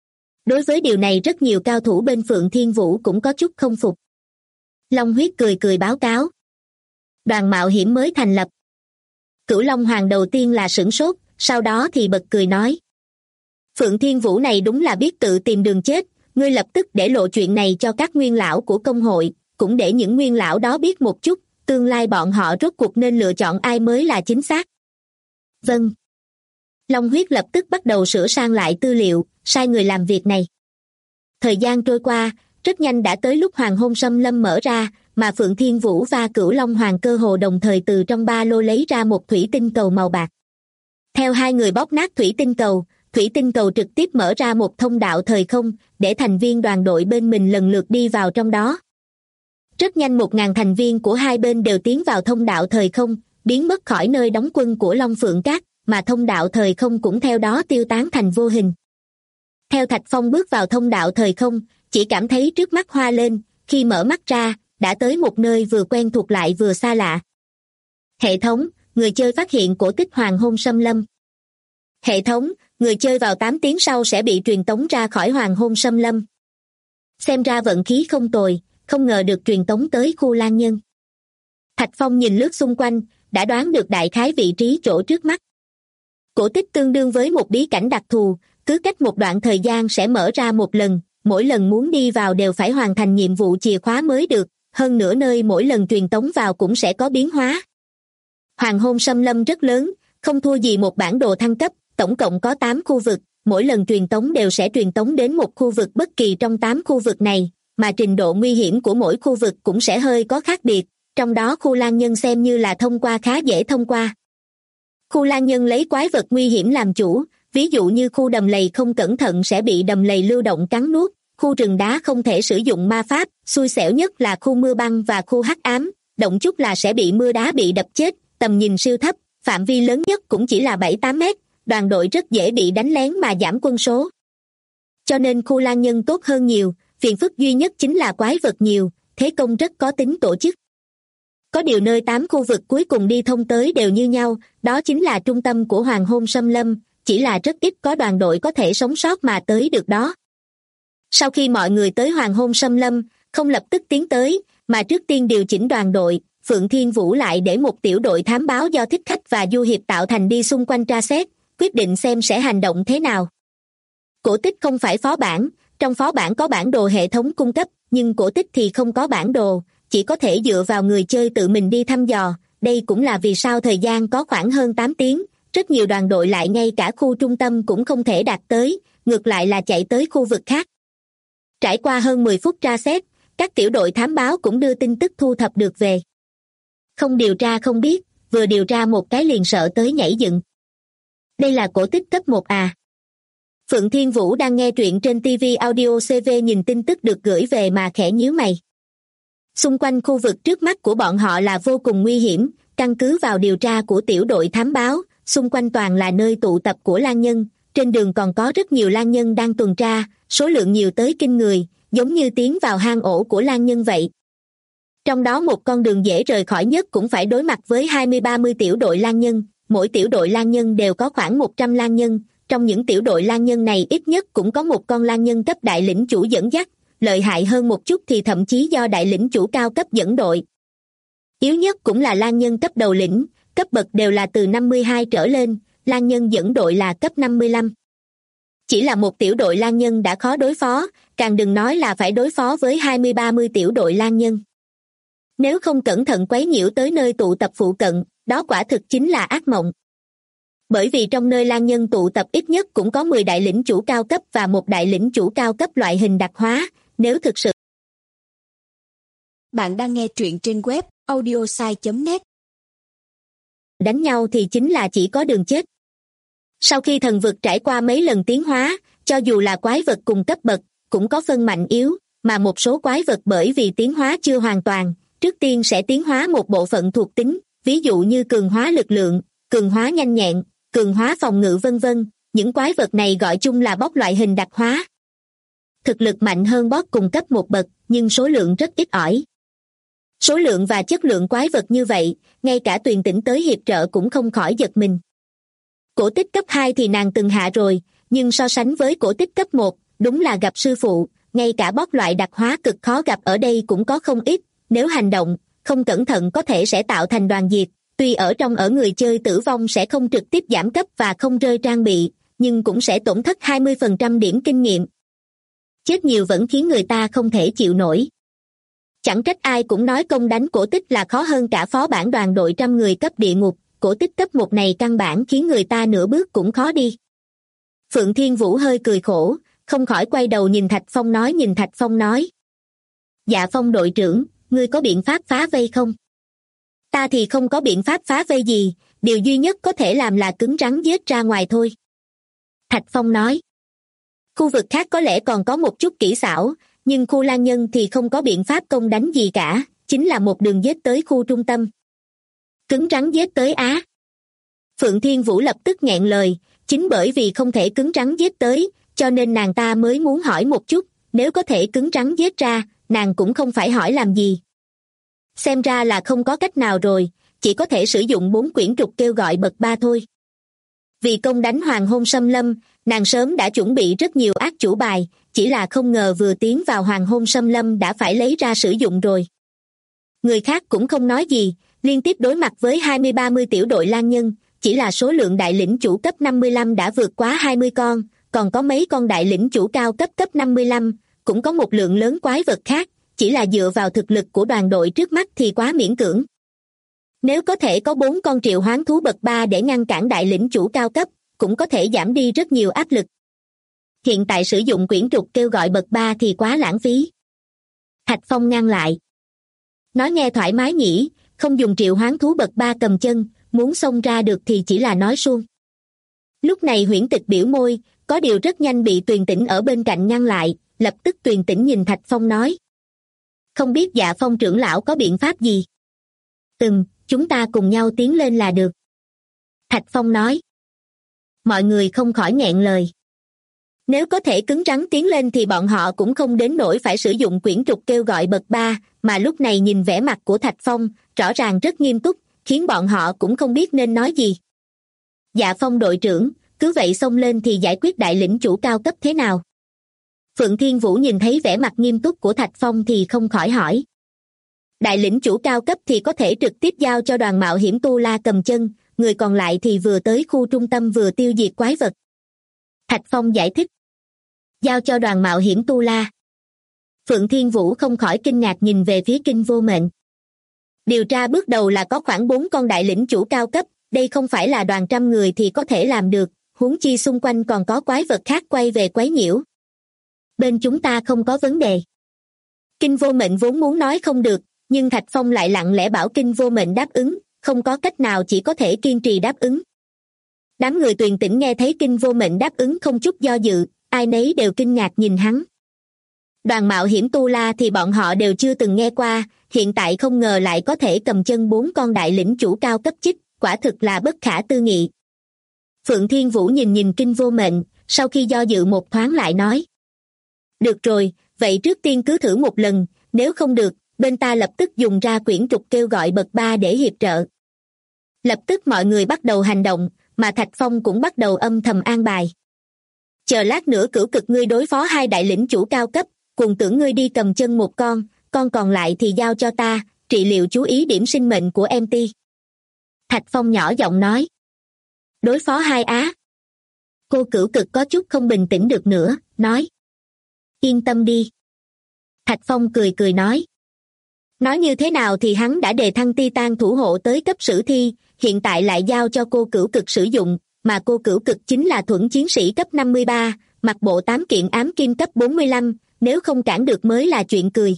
Đối với điều này rất nhiều cao thủ bên Phượng Thiên Vũ cũng có chút không phục. Long Huyết cười báo cáo. Đoàn mạo hiểm mới thành lập. Cửu Long Hoàng đầu tiên là sửng sốt, sau đó thì bật cười nói. Phượng Thiên Vũ này đúng là biết tự tìm đường chết, ngươi lập tức để lộ chuyện này cho các nguyên lão của công hội, cũng để những nguyên lão đó biết một chút, tương lai bọn họ rốt cuộc nên lựa chọn ai mới là chính xác. Vâng. Long Huyết lập tức bắt đầu sửa sang lại tư liệu, sai người làm việc này. Thời gian trôi qua, rất nhanh đã tới lúc Hoàng Hôn Xâm Lâm mở ra, mà Phượng Thiên Vũ và Cửu Long Hoàng cơ hồ đồng thời từ trong ba lô lấy ra một thủy tinh cầu màu bạc. Theo hai người bóp nát thủy tinh cầu trực tiếp mở ra một thông đạo thời không, để thành viên đoàn đội bên mình lần lượt đi vào trong đó. Rất nhanh 1000 thành viên của hai bên đều tiến vào thông đạo thời không, biến mất khỏi nơi đóng quân của Long Phượng Các, mà thông đạo thời không cũng theo đó tiêu tán thành vô hình. Theo Thạch Phong bước vào thông đạo thời không, chỉ cảm thấy trước mắt hoa lên, khi mở mắt ra, đã tới một nơi vừa quen thuộc lại vừa xa lạ. Hệ thống, người chơi phát hiện cổ tích Hoàng Hôn Xâm Lâm. Hệ thống, người chơi vào 8 tiếng sau sẽ bị truyền tống ra khỏi Hoàng Hôn Xâm Lâm. Xem ra vận khí không tồi, không ngờ được truyền tống tới khu Lan Nhân. Thạch Phong nhìn lướt xung quanh, đã đoán được đại khái vị trí chỗ trước mắt. Cổ tích tương đương với một bí cảnh đặc thù, cứ cách một đoạn thời gian sẽ mở ra một lần, mỗi lần muốn đi vào đều phải hoàn thành nhiệm vụ chìa khóa mới được, hơn nữa nơi mỗi lần truyền tống vào cũng sẽ có biến hóa. Hoàng Hôn Xâm Lâm rất lớn, không thua gì một bản đồ thăng cấp, tổng cộng có 8 khu vực, mỗi lần truyền tống đều sẽ truyền tống đến một khu vực bất kỳ trong 8 khu vực này, mà trình độ nguy hiểm của mỗi khu vực cũng sẽ hơi có khác biệt, trong đó khu Lan Nhân xem như là thông qua khá dễ thông qua. Khu Lan Nhân lấy quái vật nguy hiểm làm chủ, ví dụ như khu đầm lầy không cẩn thận sẽ bị đầm lầy lưu động cắn nuốt, khu rừng đá không thể sử dụng ma pháp, xui xẻo nhất là khu mưa băng và khu hắc ám, động chút là sẽ bị mưa đá bị đập chết, tầm nhìn siêu thấp, phạm vi lớn nhất cũng chỉ là 7-8 mét, đoàn đội rất dễ bị đánh lén mà giảm quân số. Cho nên khu Lan Nhân tốt hơn nhiều, phiền phức duy nhất chính là quái vật nhiều, thế công rất có tính tổ chức. Có điều nơi 8 khu vực cuối cùng đi thông tới đều như nhau, đó chính là trung tâm của Hoàng Hôn Xâm Lâm, chỉ là rất ít có đoàn đội có thể sống sót mà tới được đó. Sau khi mọi người tới Hoàng Hôn Xâm Lâm, không lập tức tiến tới, mà trước tiên điều chỉnh đoàn đội, Phượng Thiên Vũ lại để một tiểu đội thám báo do Thích Khách và Du Hiệp tạo thành đi xung quanh tra xét, quyết định xem sẽ hành động thế nào. Cổ Tích không phải phó bản, trong phó bản có bản đồ hệ thống cung cấp, nhưng Cổ Tích thì không có bản đồ, chỉ có thể dựa vào người chơi tự mình đi thăm dò. Đây cũng là vì sao thời gian có khoảng hơn 8 tiếng, rất nhiều đoàn đội lại ngay cả khu trung tâm cũng không thể đạt tới, ngược lại là chạy tới khu vực khác. Trải qua hơn 10 phút tra xét, các tiểu đội thám báo cũng đưa tin tức thu thập được về. Không điều tra không biết, vừa điều tra một cái liền sợ tới nhảy dựng. Đây là cổ tích cấp 1 à? Phượng Thiên Vũ đang nghe truyện trên TV Audio CV nhìn tin tức được gửi về mà khẽ nhíu mày. Xung quanh khu vực trước mắt của bọn họ là vô cùng nguy hiểm, căn cứ vào điều tra của tiểu đội thám báo, xung quanh toàn là nơi tụ tập của lang nhân, trên đường còn có rất nhiều lang nhân đang tuần tra, số lượng nhiều tới kinh người, giống như tiến vào hang ổ của lang nhân vậy. Trong đó một con đường dễ rời khỏi nhất cũng phải đối mặt với 20-30 tiểu đội lang nhân, mỗi tiểu đội lang nhân đều có khoảng 100 lang nhân, trong những tiểu đội lang nhân này ít nhất cũng có một con lang nhân cấp đại lĩnh chủ dẫn dắt, lợi hại hơn một chút thì thậm chí do đại lĩnh chủ cao cấp dẫn đội. Yếu nhất cũng là lang nhân cấp đầu lĩnh, cấp bậc đều là từ 52 trở lên, lang nhân dẫn đội là cấp 55. Chỉ là một tiểu đội lang nhân đã khó đối phó, càng đừng nói là phải đối phó với 20-30 tiểu đội lang nhân. Nếu không cẩn thận quấy nhiễu tới nơi tụ tập phụ cận, đó quả thực chính là ác mộng. Bởi vì trong nơi lang nhân tụ tập ít nhất cũng có 10 đại lĩnh chủ cao cấp và một đại lĩnh chủ cao cấp loại hình đặc hóa, nếu thực sự. Bạn đang nghe truyện trên web audiosai.net. Đánh nhau thì chính là chỉ có đường chết. Sau khi thần vực trải qua mấy lần tiến hóa, cho dù là quái vật cùng cấp bậc, cũng có phân mạnh yếu, mà một số quái vật bởi vì tiến hóa chưa hoàn toàn, trước tiên sẽ tiến hóa một bộ phận thuộc tính, ví dụ như cường hóa lực lượng, cường hóa nhanh nhẹn, cường hóa phòng ngự vân vân, những quái vật này gọi chung là boss loại hình đặc hóa. Thực lực mạnh hơn boss cùng cấp một bậc, nhưng số lượng rất ít ỏi. Số lượng và chất lượng quái vật như vậy, ngay cả Tuyền Tĩnh tới hiệp trợ cũng không khỏi giật mình. Cổ tích cấp 2 thì nàng từng hạ rồi, nhưng so sánh với cổ tích cấp 1, đúng là gặp sư phụ, ngay cả boss loại đặc hóa cực khó gặp ở đây cũng có không ít, nếu hành động, không cẩn thận có thể sẽ tạo thành đoàn diệt, tuy ở người chơi tử vong sẽ không trực tiếp giảm cấp và không rơi trang bị, nhưng cũng sẽ tổn thất 20% điểm kinh nghiệm. Chết nhiều vẫn khiến người ta không thể chịu nổi. Chẳng trách ai cũng nói công đánh cổ tích là khó hơn cả phó bản đoàn đội trăm người cấp địa ngục, cổ tích cấp 1 này căn bản khiến người ta nửa bước cũng khó đi. Phượng Thiên Vũ hơi cười khổ, không khỏi quay đầu nhìn Thạch Phong nói. Dạ Phong đội trưởng, ngươi có biện pháp phá vây không? Ta thì không có biện pháp phá vây gì, điều duy nhất có thể làm là cứng rắn giết ra ngoài thôi. Thạch Phong nói. Khu vực khác có lẽ còn có một chút kỹ xảo, nhưng khu lang nhân thì không có biện pháp công đánh gì cả, chính là một đường giết tới khu trung tâm. Cứng rắn giết tới á. Phượng Thiên Vũ lập tức nghẹn lời, chính bởi vì không thể cứng rắn giết tới, cho nên nàng ta mới muốn hỏi một chút, nếu có thể cứng rắn giết ra, nàng cũng không phải hỏi làm gì. Xem ra là không có cách nào rồi, chỉ có thể sử dụng 4 quyển trục kêu gọi bậc 3 thôi. Vì công đánh Hoàng Hôn Xâm Lâm, nàng sớm đã chuẩn bị rất nhiều ác chủ bài, chỉ là không ngờ vừa tiến vào Hoàng Hôn Xâm Lâm đã phải lấy ra sử dụng rồi. Người khác cũng không nói gì, liên tiếp đối mặt với 20-30 tiểu đội lang nhân, chỉ là số lượng đại lĩnh chủ cấp 55 đã vượt quá 20 con, còn có mấy con đại lĩnh chủ cao cấp 55, cũng có một lượng lớn quái vật khác, chỉ là dựa vào thực lực của đoàn đội trước mắt thì quá miễn cưỡng. Nếu có thể có 4 con triệu hoán thú bậc 3 để ngăn cản đại lĩnh chủ cao cấp, cũng có thể giảm đi rất nhiều áp lực. Hiện tại sử dụng quyển trục kêu gọi bậc 3 thì quá lãng phí. Thạch Phong ngăn lại. Nói nghe thoải mái nhỉ, không dùng triệu hoán thú bậc 3 cầm chân, muốn xông ra được thì chỉ là nói suông. Lúc này Huyễn Tịch biểu môi, có điều rất nhanh bị Tuyền Tĩnh ở bên cạnh ngăn lại, lập tức Tuyền Tĩnh nhìn Thạch Phong nói. Không biết Dạ Phong trưởng lão có biện pháp gì? Chúng ta cùng nhau tiến lên là được. Thạch Phong nói. Mọi người không khỏi nghẹn lời. Nếu có thể cứng rắn tiến lên thì bọn họ cũng không đến nỗi phải sử dụng quyển trục kêu gọi bậc 3, mà lúc này nhìn vẻ mặt của Thạch Phong, rõ ràng rất nghiêm túc, khiến bọn họ cũng không biết nên nói gì. Dạ Phong đội trưởng, cứ vậy xông lên thì giải quyết đại lĩnh chủ cao cấp thế nào? Phượng Thiên Vũ nhìn thấy vẻ mặt nghiêm túc của Thạch Phong thì không khỏi hỏi. Đại lĩnh chủ cao cấp thì có thể trực tiếp giao cho đoàn mạo hiểm Tu La cầm chân, người còn lại thì vừa tới khu trung tâm vừa tiêu diệt quái vật. Thạch Phong giải thích. Giao cho đoàn mạo hiểm Tu La. Phượng Thiên Vũ không khỏi kinh ngạc nhìn về phía Kinh Vô Mệnh. Điều tra bước đầu là có khoảng 4 con đại lĩnh chủ cao cấp, đây không phải là đoàn trăm người thì có thể làm được, huống chi xung quanh còn có quái vật khác quay về quấy nhiễu. Bên chúng ta không có vấn đề. Kinh Vô Mệnh vốn muốn nói không được, nhưng Thạch Phong lại lặng lẽ bảo Kinh Vô Mệnh đáp ứng, không có cách nào chỉ có thể kiên trì đáp ứng. Đám người Tuyền Tĩnh nghe thấy Kinh Vô Mệnh đáp ứng không chút do dự, ai nấy đều kinh ngạc nhìn hắn. Đoàn mạo hiểm Tu La thì bọn họ đều chưa từng nghe qua, hiện tại không ngờ lại có thể cầm chân 4 con đại lĩnh chủ cao cấp chích, quả thực là bất khả tư nghị. Phượng Thiên Vũ nhìn Kinh Vô Mệnh, sau khi do dự một thoáng lại nói. Được rồi, vậy trước tiên cứ thử một lần, nếu không được, bên ta lập tức dùng ra quyển trục kêu gọi bậc 3 để hiệp trợ. Lập tức mọi người bắt đầu hành động, mà Thạch Phong cũng bắt đầu âm thầm an bài. Chờ lát nữa Cửu Cực ngươi đối phó 2 đại lĩnh chủ cao cấp, Cùng Tưởng ngươi đi cầm chân một con còn lại thì giao cho ta, trị liệu chú ý điểm sinh mệnh của em ti. Thạch Phong nhỏ giọng nói. Đối phó 2 á. Cô Cửu Cực có chút không bình tĩnh được nữa, nói. Yên tâm đi. Thạch Phong cười nói. Nói như thế nào thì hắn đã đề thăng Titan thủ hộ tới cấp sử thi, hiện tại lại giao cho cô Cửu Cực sử dụng, mà cô Cửu Cực chính là thuẫn chiến sĩ cấp 53, mặc bộ 8 kiện ám kim cấp 45, nếu không cản được mới là chuyện cười.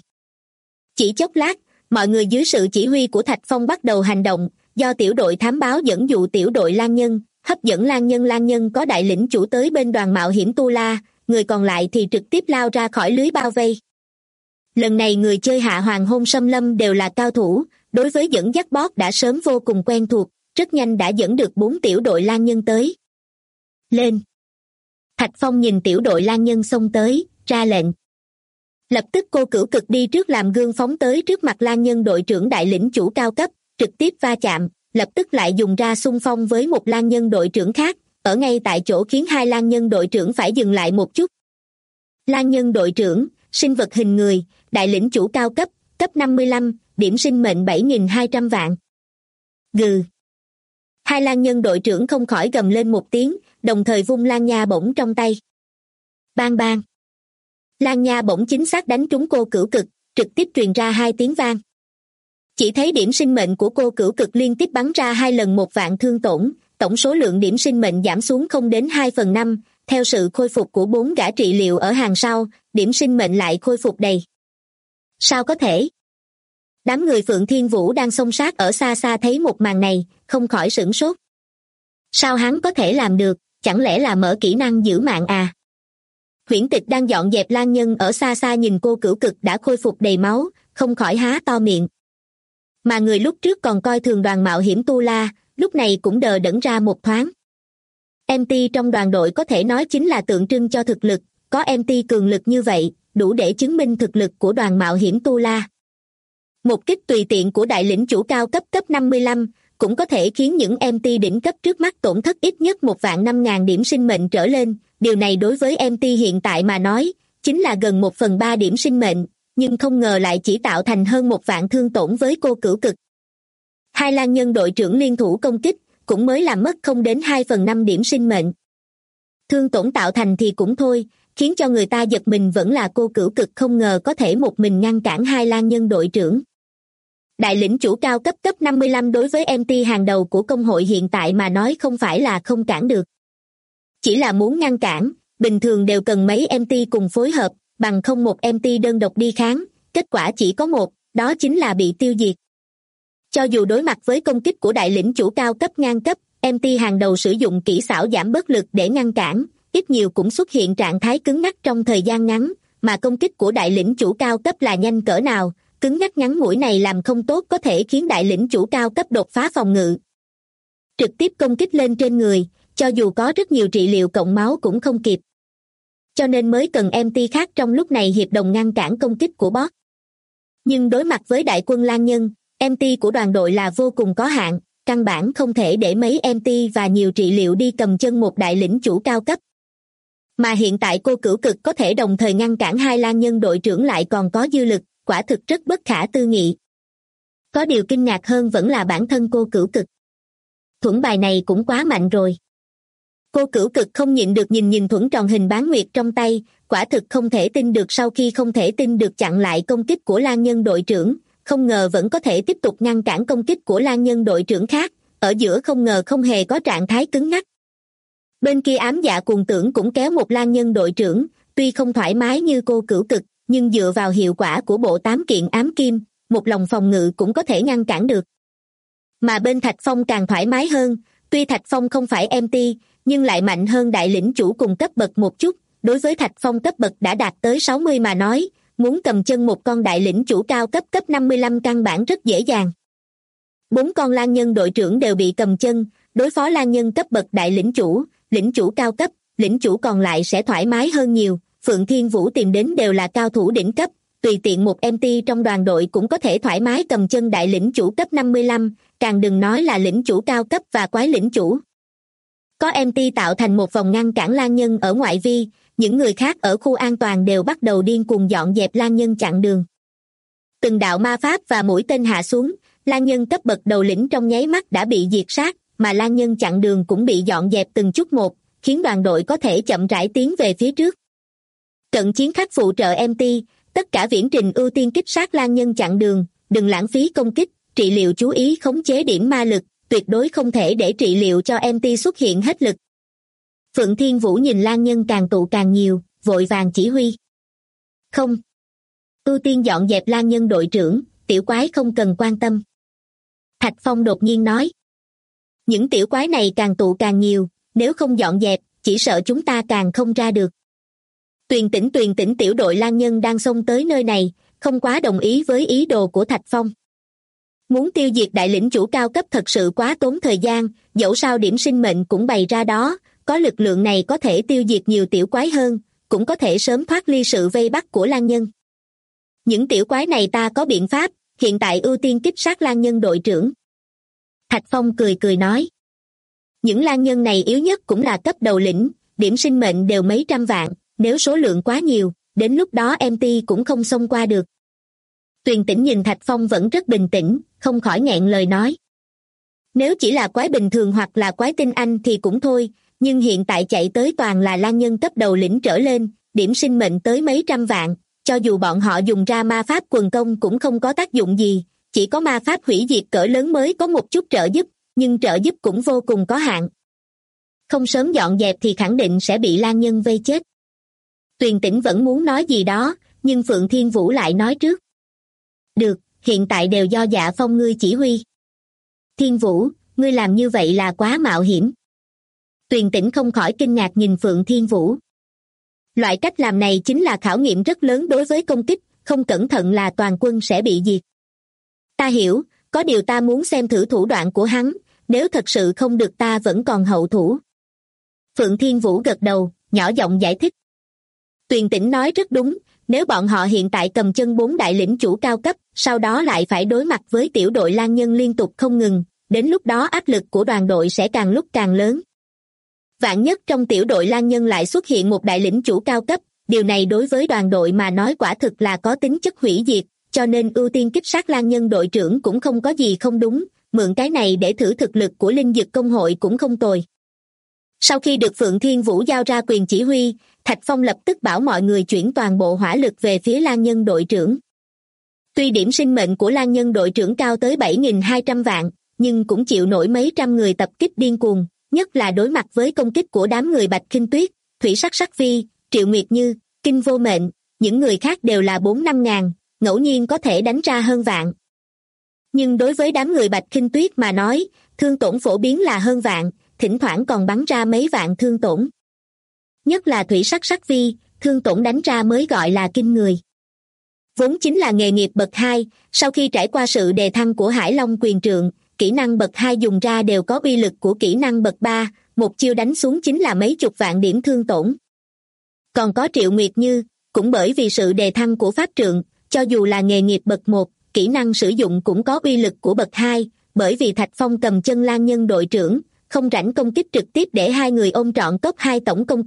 Chỉ chốc lát, mọi người dưới sự chỉ huy của Thạch Phong bắt đầu hành động, do tiểu đội thám báo dẫn dụ tiểu đội Lan Nhân, hấp dẫn Lan Nhân có đại lĩnh chủ tới bên đoàn mạo hiểm Tu La, người còn lại thì trực tiếp lao ra khỏi lưới bao vây. Lần này người chơi Hạ Hoàng Hôn Xâm Lâm đều là cao thủ, đối với dẫn dắt boss đã sớm vô cùng quen thuộc, rất nhanh đã dẫn được 4 tiểu đội Lan Nhân tới. Lên! Thạch Phong nhìn tiểu đội Lan Nhân xông tới, ra lệnh. Lập tức cô Cửu Cực đi trước làm gương phóng tới trước mặt Lan Nhân đội trưởng đại lĩnh chủ cao cấp, trực tiếp va chạm, lập tức lại dùng ra xung phong với một Lan Nhân đội trưởng khác, ở ngay tại chỗ khiến 2 Lan Nhân đội trưởng phải dừng lại một chút. Lan Nhân đội trưởng, sinh vật hình người, đại lĩnh chủ cao cấp, cấp 55, điểm sinh mệnh 7.200 vạn. Gừ. 2 Lan Nhân đội trưởng không khỏi gầm lên một tiếng, đồng thời vung Lan Nha bổng trong tay. Bang bang. Lan Nha bổng chính xác đánh trúng cô Cửu Cực, trực tiếp truyền ra 2 tiếng vang. Chỉ thấy điểm sinh mệnh của cô Cửu Cực liên tiếp bắn ra 2 lần 1 vạn thương tổn, tổng số lượng điểm sinh mệnh giảm xuống không đến 2/5, theo sự khôi phục của 4 gã trị liệu ở hàng sau, điểm sinh mệnh lại khôi phục đầy. Sao có thể? Đám người Phượng Thiên Vũ đang xông sát ở xa xa thấy một màn này, không khỏi sửng sốt. Sao hắn có thể làm được, chẳng lẽ là mở kỹ năng giữ mạng à? Huyễn Tịch đang dọn dẹp Lan Nhân ở xa xa nhìn cô Cửu Cực đã khôi phục đầy máu, không khỏi há to miệng. Mà người lúc trước còn coi thường đoàn mạo hiểm Tu La, lúc này cũng đờ đẫn ra một thoáng. MT trong đoàn đội có thể nói chính là tượng trưng cho thực lực, có MT cường lực như vậy, đủ để chứng minh thực lực của đoàn mạo hiểm Tu La. Một kích tùy tiện của đại lĩnh chủ cao cấp cấp 55 cũng có thể khiến những MT đỉnh cấp trước mắt tổn thất ít nhất 1.500.000 điểm sinh mệnh trở lên, điều này đối với MT hiện tại mà nói, chính là gần 1/3 điểm sinh mệnh, nhưng không ngờ lại chỉ tạo thành hơn 1 vạn thương tổn với cô Cửu Cực. 2 Lan Nhân đội trưởng liên thủ công kích, cũng mới làm mất không đến 2/5 điểm sinh mệnh. Thương tổn tạo thành thì cũng thôi, khiến cho người ta giật mình vẫn là cô Cửu Cực không ngờ có thể một mình ngăn cản 2 Lan Nhân đội trưởng. Đại lĩnh chủ cao cấp cấp 55 đối với MT hàng đầu của công hội hiện tại mà nói không phải là không cản được. Chỉ là muốn ngăn cản, bình thường đều cần mấy MT cùng phối hợp, bằng không một MT đơn độc đi kháng, kết quả chỉ có một, đó chính là bị tiêu diệt. Cho dù đối mặt với công kích của đại lĩnh chủ cao cấp ngang cấp, MT hàng đầu sử dụng kỹ xảo giảm bớt lực để ngăn cản, ít nhiều cũng xuất hiện trạng thái cứng ngắc trong thời gian ngắn, mà công kích của đại lĩnh chủ cao cấp là nhanh cỡ nào, cứng ngắc ngắn ngủi này làm không tốt có thể khiến đại lĩnh chủ cao cấp đột phá phòng ngự. Trực tiếp công kích lên trên người, cho dù có rất nhiều trị liệu cộng máu cũng không kịp. Cho nên mới cần MT khác trong lúc này hiệp đồng ngăn cản công kích của boss. Nhưng đối mặt với đại quân Lan Nhân, MT của đoàn đội là vô cùng có hạn, căn bản không thể để mấy MT và nhiều trị liệu đi cầm chân một đại lĩnh chủ cao cấp. Mà hiện tại cô Cửu Cực có thể đồng thời ngăn cản hai lang nhân đội trưởng lại còn có dư lực, quả thực rất bất khả tư nghị. Có điều kinh ngạc hơn vẫn là bản thân cô Cửu Cực. Thuẫn bài này cũng quá mạnh rồi. Cô Cửu Cực không nhịn được nhìn thuẫn tròn hình bán nguyệt trong tay, quả thực không thể tin được sau khi không thể tin được chặn lại công kích của lang nhân đội trưởng, không ngờ vẫn có thể tiếp tục ngăn cản công kích của lang nhân đội trưởng khác, ở giữa không ngờ không hề có trạng thái cứng ngắc. Bên kia Ám Dạ Cuồng Tưởng cũng kéo một lang nhân đội trưởng, tuy không thoải mái như cô Cửu Cực, nhưng dựa vào hiệu quả của bộ 8 kiện ám kim, một lòng phòng ngự cũng có thể ngăn cản được. Mà bên Thạch Phong càng thoải mái hơn, tuy Thạch Phong không phải MT, nhưng lại mạnh hơn đại lĩnh chủ cùng cấp bậc một chút, đối với Thạch Phong cấp bậc đã đạt tới 60 mà nói, muốn cầm chân một con đại lĩnh chủ cao cấp 55 căn bản rất dễ dàng. 4 con lang nhân đội trưởng đều bị cầm chân, đối phó lang nhân cấp bậc đại lĩnh chủ cao cấp, lĩnh chủ còn lại sẽ thoải mái hơn nhiều. Phượng Thiên Vũ tìm đến đều là cao thủ đỉnh cấp, tùy tiện một MT trong đoàn đội cũng có thể thoải mái cầm chân đại lĩnh chủ cấp 55, càng đừng nói là lĩnh chủ cao cấp và quái lĩnh chủ. Có MT tạo thành một vòng ngăn cản lang nhân ở ngoại vi, những người khác ở khu an toàn đều bắt đầu điên cuồng dọn dẹp lang nhân chặn đường. Từng đạo ma pháp và mũi tên hạ xuống, lang nhân cấp bậc đầu lĩnh trong nháy mắt đã bị diệt sát, mà lang nhân chặn đường cũng bị dọn dẹp từng chút một, khiến đoàn đội có thể chậm rãi tiến về phía trước. Cận chiến khách phụ trợ MT, tất cả viễn trình ưu tiên kích sát lang nhân chặn đường, đừng lãng phí công kích, trị liệu chú ý khống chế điểm ma lực, tuyệt đối không thể để trị liệu cho MT xuất hiện hết lực. Phượng Thiên Vũ nhìn lang nhân càng tụ càng nhiều, vội vàng chỉ huy. Không. Ưu tiên dọn dẹp lang nhân đội trưởng, tiểu quái không cần quan tâm. Thạch Phong đột nhiên nói. Những tiểu quái này càng tụ càng nhiều, nếu không dọn dẹp, chỉ sợ chúng ta càng không ra được. Tuyền Tĩnh tiểu đội lang nhân đang xông tới nơi này, không quá đồng ý với ý đồ của Thạch Phong. Muốn tiêu diệt đại lĩnh chủ cao cấp thật sự quá tốn thời gian, dẫu sao điểm sinh mệnh cũng bày ra đó, có lực lượng này có thể tiêu diệt nhiều tiểu quái hơn, cũng có thể sớm thoát ly sự vây bắt của lang nhân. Những tiểu quái này ta có biện pháp, hiện tại ưu tiên kích sát lang nhân đội trưởng. Thạch Phong cười nói. Những lang nhân này yếu nhất cũng là cấp đầu lĩnh, điểm sinh mệnh đều mấy trăm vạn, nếu số lượng quá nhiều, đến lúc đó MT cũng không xông qua được. Tuyền Tĩnh nhìn Thạch Phong vẫn rất bình tĩnh, không khỏi nghẹn lời nói. Nếu chỉ là quái bình thường hoặc là quái tinh anh thì cũng thôi, nhưng hiện tại chạy tới toàn là lang nhân cấp đầu lĩnh trở lên, điểm sinh mệnh tới mấy trăm vạn, cho dù bọn họ dùng ra ma pháp quần công cũng không có tác dụng gì, chỉ có ma pháp hủy diệt cỡ lớn mới có một chút trợ giúp, nhưng trợ giúp cũng vô cùng có hạn. Không sớm dọn dẹp thì khẳng định sẽ bị lang nhân vây chết. Tuyền Tĩnh vẫn muốn nói gì đó, nhưng Phượng Thiên Vũ lại nói trước. Được, hiện tại đều do Dạ Phong ngươi chỉ huy. Thiên Vũ, ngươi làm như vậy là quá mạo hiểm. Tuyền Tĩnh không khỏi kinh ngạc nhìn Phượng Thiên Vũ. Loại cách làm này chính là khảo nghiệm rất lớn đối với công kích, không cẩn thận là toàn quân sẽ bị diệt. Ta hiểu, có điều ta muốn xem thử thủ đoạn của hắn, nếu thật sự không được ta vẫn còn hậu thủ. Phượng Thiên Vũ gật đầu, nhỏ giọng giải thích. Tuyền Tĩnh nói rất đúng, nếu bọn họ hiện tại cầm chân 4 đại lĩnh chủ cao cấp, sau đó lại phải đối mặt với tiểu đội lang nhân liên tục không ngừng, đến lúc đó áp lực của đoàn đội sẽ càng lúc càng lớn. Vạn nhất trong tiểu đội lang nhân lại xuất hiện một đại lĩnh chủ cao cấp, điều này đối với đoàn đội mà nói quả thực là có tính chất hủy diệt, cho nên ưu tiên kích sát lang nhân đội trưởng cũng không có gì không đúng, mượn cái này để thử thực lực của linh dực công hội cũng không tồi. Sau khi được Phượng Thiên Vũ giao ra quyền chỉ huy, Thạch Phong lập tức bảo mọi người chuyển toàn bộ hỏa lực về phía lang nhân đội trưởng. Tuy điểm sinh mệnh của lang nhân đội trưởng cao tới 7.200 vạn, nhưng cũng chịu nổi mấy trăm người tập kích điên cuồng, nhất là đối mặt với công kích của đám người Bạch Khinh Tuyết, Thủy Sắc Sắc Vi, Triệu Nguyệt Như, Kinh Vô Mệnh, những người khác đều là 4-5 ngàn, ngẫu nhiên có thể đánh ra hơn vạn. Nhưng đối với đám người Bạch Khinh Tuyết mà nói, thương tổn phổ biến là hơn vạn, thỉnh thoảng còn bắn ra mấy vạn thương tổn. Nhất là Thủy Sắc Sắc Vi, thương tổn đánh ra mới gọi là kinh người. Vốn chính là nghề nghiệp bậc 2, sau khi trải qua sự đề thăng của Hải Long quyền trượng, kỹ năng bậc 2 dùng ra đều có uy lực của kỹ năng bậc 3, một chiêu đánh xuống chính là mấy chục vạn điểm thương tổn. Còn có Triệu Nguyệt Như, cũng bởi vì sự đề thăng của pháp trượng, cho dù là nghề nghiệp bậc 1, kỹ năng sử dụng cũng có uy lực của bậc 2, bởi vì Thạch Phong cầm chân lang nhân đội trưởng, không rảnh công kích trực tiếp để hai người ôm trọn top 2 tổng công kích,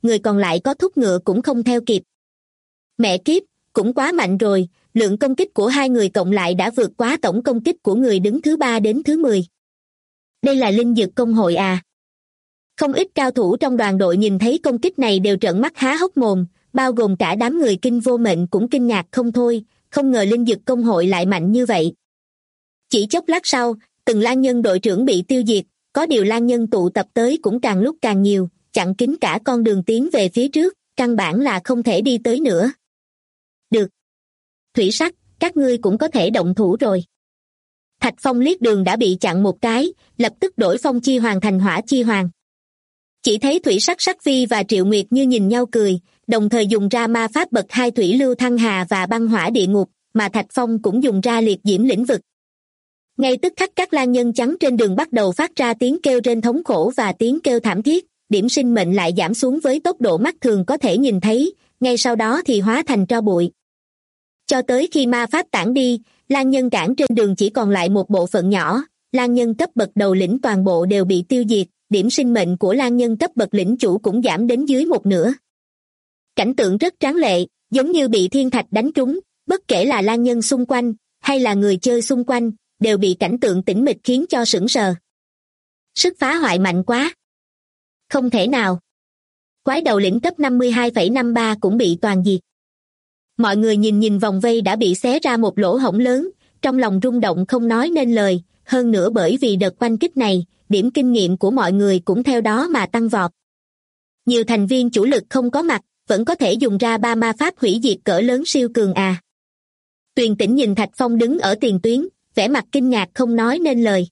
người còn lại có thúc ngựa cũng không theo kịp. Mẹ kiếp, cũng quá mạnh rồi, lượng công kích của hai người cộng lại đã vượt quá tổng công kích của người đứng thứ 3 đến thứ 10. Đây là linh dược công hội à? Không ít cao thủ trong đoàn đội nhìn thấy công kích này đều trợn mắt há hốc mồm, bao gồm cả đám người Kinh Vô Mệnh cũng kinh ngạc không thôi, không ngờ linh dược công hội lại mạnh như vậy. Chỉ chốc lát sau, từng lang nhân đội trưởng bị tiêu diệt, có điều lang nhân tụ tập tới cũng càng lúc càng nhiều, chặn kín cả con đường tiến về phía trước, căn bản là không thể đi tới nữa. Được. Thủy Sắc, các ngươi cũng có thể động thủ rồi. Thạch Phong liếc đường đã bị chặn một cái, lập tức đổi phong chi hoàng thành hỏa chi hoàng. Chỉ thấy Thủy Sắc Sắc Phi và Triệu Nguyệt như nhìn nhau cười, đồng thời dùng ra ma pháp bậc 2 thủy lưu thăng hà và băng hỏa địa ngục, mà Thạch Phong cũng dùng ra liệt diễm lĩnh vực. Ngay tức khắc các lang nhân trắng trên đường bắt đầu phát ra tiếng kêu rên thống khổ và tiếng kêu thảm thiết, điểm sinh mệnh lại giảm xuống với tốc độ mắt thường có thể nhìn thấy, ngay sau đó thì hóa thành tro bụi. Cho tới khi ma pháp tản đi, lang nhân cản trên đường chỉ còn lại một bộ phận nhỏ, lang nhân cấp bậc đầu lĩnh toàn bộ đều bị tiêu diệt, điểm sinh mệnh của lang nhân cấp bậc lĩnh chủ cũng giảm đến dưới một nửa. Cảnh tượng rất tráng lệ, giống như bị thiên thạch đánh trúng, bất kể là lang nhân xung quanh, hay là người chơi xung quanh, đều bị cảnh tượng tĩnh mịch khiến cho sững sờ. Sức phá hoại mạnh quá. Không thể nào. Quái đầu lĩnh cấp 52,53 cũng bị toàn diệt. Mọi người nhìn vòng vây đã bị xé ra một lỗ hổng lớn, trong lòng rung động không nói nên lời, hơn nữa bởi vì đợt oanh kích này, điểm kinh nghiệm của mọi người cũng theo đó mà tăng vọt. Nhiều thành viên chủ lực không có mặt, vẫn có thể dùng ra 3 ma pháp hủy diệt cỡ lớn siêu cường à. Tuyền Tĩnh nhìn Thạch Phong đứng ở tiền tuyến, vẻ mặt kinh ngạc không nói nên lời.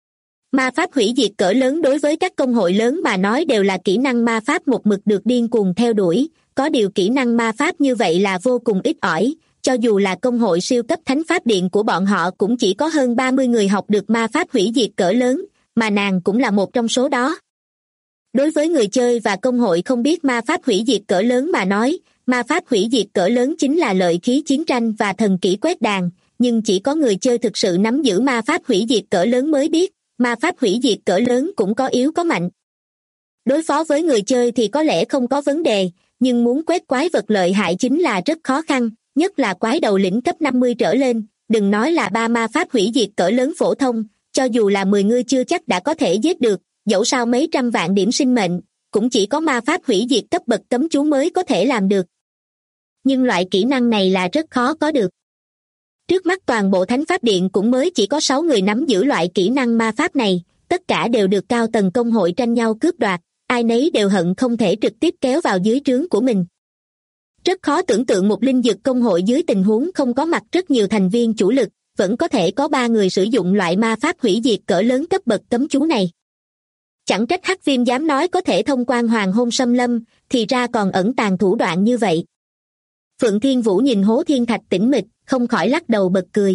Ma pháp hủy diệt cỡ lớn đối với các công hội lớn mà nói đều là kỹ năng ma pháp một mực được điên cuồng theo đuổi, có điều kỹ năng ma pháp như vậy là vô cùng ít ỏi, cho dù là công hội siêu cấp thánh pháp điện của bọn họ cũng chỉ có hơn 30 người học được ma pháp hủy diệt cỡ lớn, mà nàng cũng là một trong số đó. Đối với người chơi và công hội không biết ma pháp hủy diệt cỡ lớn mà nói, ma pháp hủy diệt cỡ lớn chính là lợi khí chiến tranh và thần kỹ quét đàn, nhưng chỉ có người chơi thực sự nắm giữ ma pháp hủy diệt cỡ lớn mới biết, ma pháp hủy diệt cỡ lớn cũng có yếu có mạnh. Đối phó với người chơi thì có lẽ không có vấn đề, nhưng muốn quét quái vật lợi hại chính là rất khó khăn, nhất là quái đầu lĩnh cấp 50 trở lên, đừng nói là 3 ma pháp hủy diệt cỡ lớn phổ thông, cho dù là 10 người chưa chắc đã có thể giết được, dẫu sao mấy trăm vạn điểm sinh mệnh, cũng chỉ có ma pháp hủy diệt cấp bậc cấm chú mới có thể làm được. Nhưng loại kỹ năng này là rất khó có được. Trước mắt toàn bộ Thánh Pháp Điện cũng mới chỉ có 6 người nắm giữ loại kỹ năng ma pháp này, tất cả đều được cao tầng công hội tranh nhau cướp đoạt, ai nấy đều hận không thể trực tiếp kéo vào dưới trướng của mình. Rất khó tưởng tượng một linh dược công hội dưới tình huống không có mặt rất nhiều thành viên chủ lực, vẫn có thể có 3 người sử dụng loại ma pháp hủy diệt cỡ lớn cấp bậc cấm chú này. Chẳng trách Hắc Viêm dám nói có thể thông quan hoàng hôn xâm lâm, thì ra còn ẩn tàng thủ đoạn như vậy. Phượng Thiên Vũ nhìn Hố Thiên Thạch tĩnh mịch, không khỏi lắc đầu bật cười.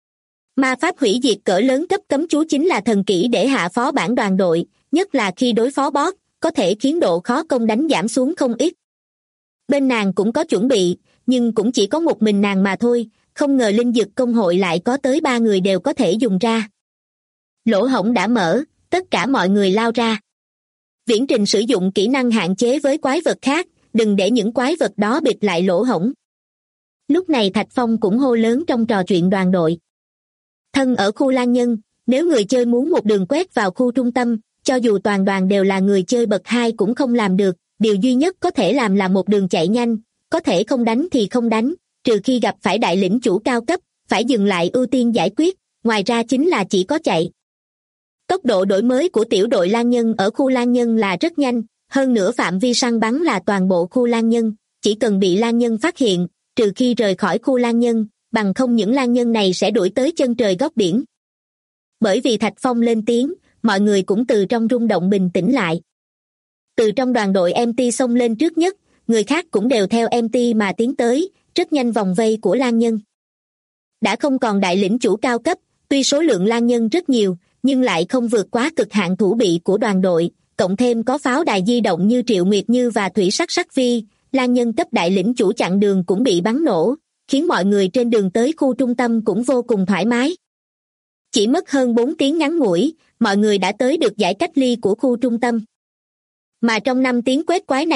Ma pháp hủy diệt cỡ lớn cấp cấm chú chính là thần kỹ để hạ phó bản đoàn đội, nhất là khi đối phó boss, có thể khiến độ khó công đánh giảm xuống không ít. Bên nàng cũng có chuẩn bị, nhưng cũng chỉ có một mình nàng mà thôi, không ngờ linh dược công hội lại có tới 3 người đều có thể dùng ra. Lỗ hổng đã mở, tất cả mọi người lao ra. Viễn Trình sử dụng kỹ năng hạn chế với quái vật khác, đừng để những quái vật đó bịt lại lỗ hổng. Lúc này Thạch Phong cũng hô lớn trong trò chuyện đoàn đội. Thân ở khu lang nhân, nếu người chơi muốn một đường quét vào khu trung tâm, cho dù toàn đoàn đều là người chơi bậc 2 cũng không làm được, điều duy nhất có thể làm là một đường chạy nhanh, có thể không đánh thì không đánh, trừ khi gặp phải đại lĩnh chủ cao cấp, phải dừng lại ưu tiên giải quyết, ngoài ra chính là chỉ có chạy. Tốc độ đổi mới của tiểu đội lang nhân ở khu lang nhân là rất nhanh, hơn nữa phạm vi săn bắn là toàn bộ khu lang nhân, chỉ cần bị lang nhân phát hiện, trừ khi rời khỏi khu lang nhân, bằng không những lang nhân này sẽ đuổi tới chân trời góc biển. Bởi vì Thạch Phong lên tiếng, mọi người cũng từ trong rung động bình tĩnh lại. Từ trong đoàn đội MT xông lên trước nhất, người khác cũng đều theo MT mà tiến tới, rất nhanh vòng vây của lang nhân. Đã không còn đại lĩnh chủ cao cấp, tuy số lượng lang nhân rất nhiều, nhưng lại không vượt quá cực hạn thủ bị của đoàn đội, cộng thêm có pháo đài di động như Triệu Nguyệt Như và Thủy Sắc Sắc Vi, lang nhân cấp đại lĩnh chủ chặn đường cũng bị bắn nổ, khiến mọi người trên đường tới khu trung tâm cũng vô cùng thoải mái. Chỉ mất hơn 4 tiếng ngắn ngủi, mọi người đã tới được dải cách ly của khu trung tâm. Mà trong 5 tiếng quét quái này,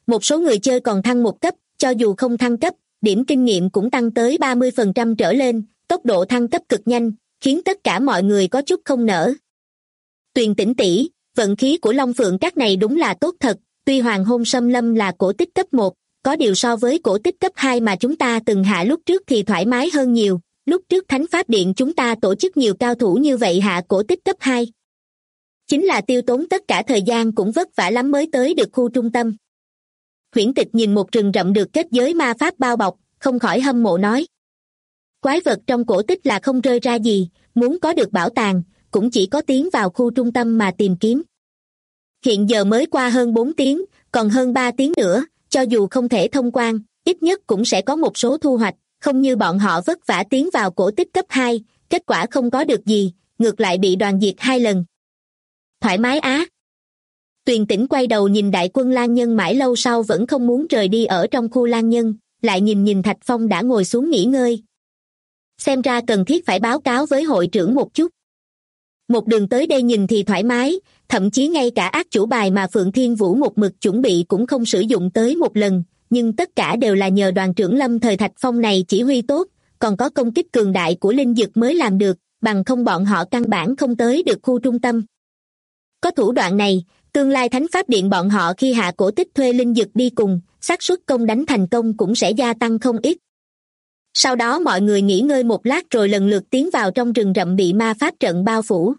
một số người chơi còn thăng một cấp, cho dù không thăng cấp, điểm kinh nghiệm cũng tăng tới 30% trở lên, tốc độ thăng cấp cực nhanh, khiến tất cả mọi người có chút không nỡ. Tuyền Tĩnh tỷ, vận khí của Long Phượng Các này đúng là tốt thật, tuy Hoàng Hôn Xâm Lâm là cổ tích cấp 1, có điều so với cổ tích cấp 2 mà chúng ta từng hạ lúc trước thì thoải mái hơn nhiều, lúc trước Thánh Pháp Điện chúng ta tổ chức nhiều cao thủ như vậy hạ cổ tích cấp 2. Chính là tiêu tốn tất cả thời gian cũng vất vả lắm mới tới được khu trung tâm. Huyễn Tịch nhìn một rừng rậm được kết giới ma pháp bao bọc, không khỏi hâm mộ nói. Quái vật trong cổ tích là không rơi ra gì, muốn có được bảo tàng, cũng chỉ có tiến vào khu trung tâm mà tìm kiếm. Hiện giờ mới qua hơn 4 tiếng, còn hơn 3 tiếng nữa, cho dù không thể thông quan, ít nhất cũng sẽ có một số thu hoạch, không như bọn họ vất vả tiến vào cổ tích cấp 2, kết quả không có được gì, ngược lại bị đoàn diệt 2 lần. Thoải mái á. Tuyền Tĩnh quay đầu nhìn đại quân lang nhân mãi lâu sau vẫn không muốn rời đi ở trong khu lang nhân, lại nhìn Thạch Phong đã ngồi xuống nghỉ ngơi. Xem ra cần thiết phải báo cáo với hội trưởng một chút. Một đường tới đây nhìn thì thoải mái, thậm chí ngay cả ác chủ bài mà Phượng Thiên Vũ một mực chuẩn bị cũng không sử dụng tới một lần, nhưng tất cả đều là nhờ đoàn trưởng Lâm thời Thạch Phong này chỉ huy tốt, còn có công kích cường đại của linh dực mới làm được, bằng không bọn họ căn bản không tới được khu trung tâm. Có thủ đoạn này, tương lai Thánh Pháp Điện bọn họ khi hạ cổ tích thuê linh dực đi cùng, xác suất công đánh thành công cũng sẽ gia tăng không ít. Sau đó mọi người nghỉ ngơi một lát rồi lần lượt tiến vào trong rừng rậm bị ma pháp trận bao phủ.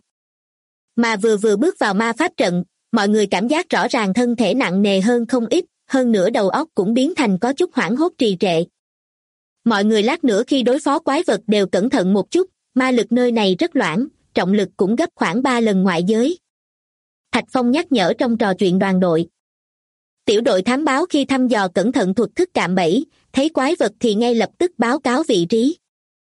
Mà vừa bước vào ma pháp trận, mọi người cảm giác rõ ràng thân thể nặng nề hơn không ít, hơn nữa đầu óc cũng biến thành có chút hoảng hốt trì trệ. Mọi người lát nữa khi đối phó quái vật đều cẩn thận một chút, ma lực nơi này rất loãng, trọng lực cũng gấp khoảng 3 lần ngoại giới. Thạch Phong nhắc nhở trong trò chuyện đoàn đội. Tiểu đội thám báo khi thăm dò cẩn thận thuật thức cạm bẫy, thấy quái vật thì ngay lập tức báo cáo vị trí.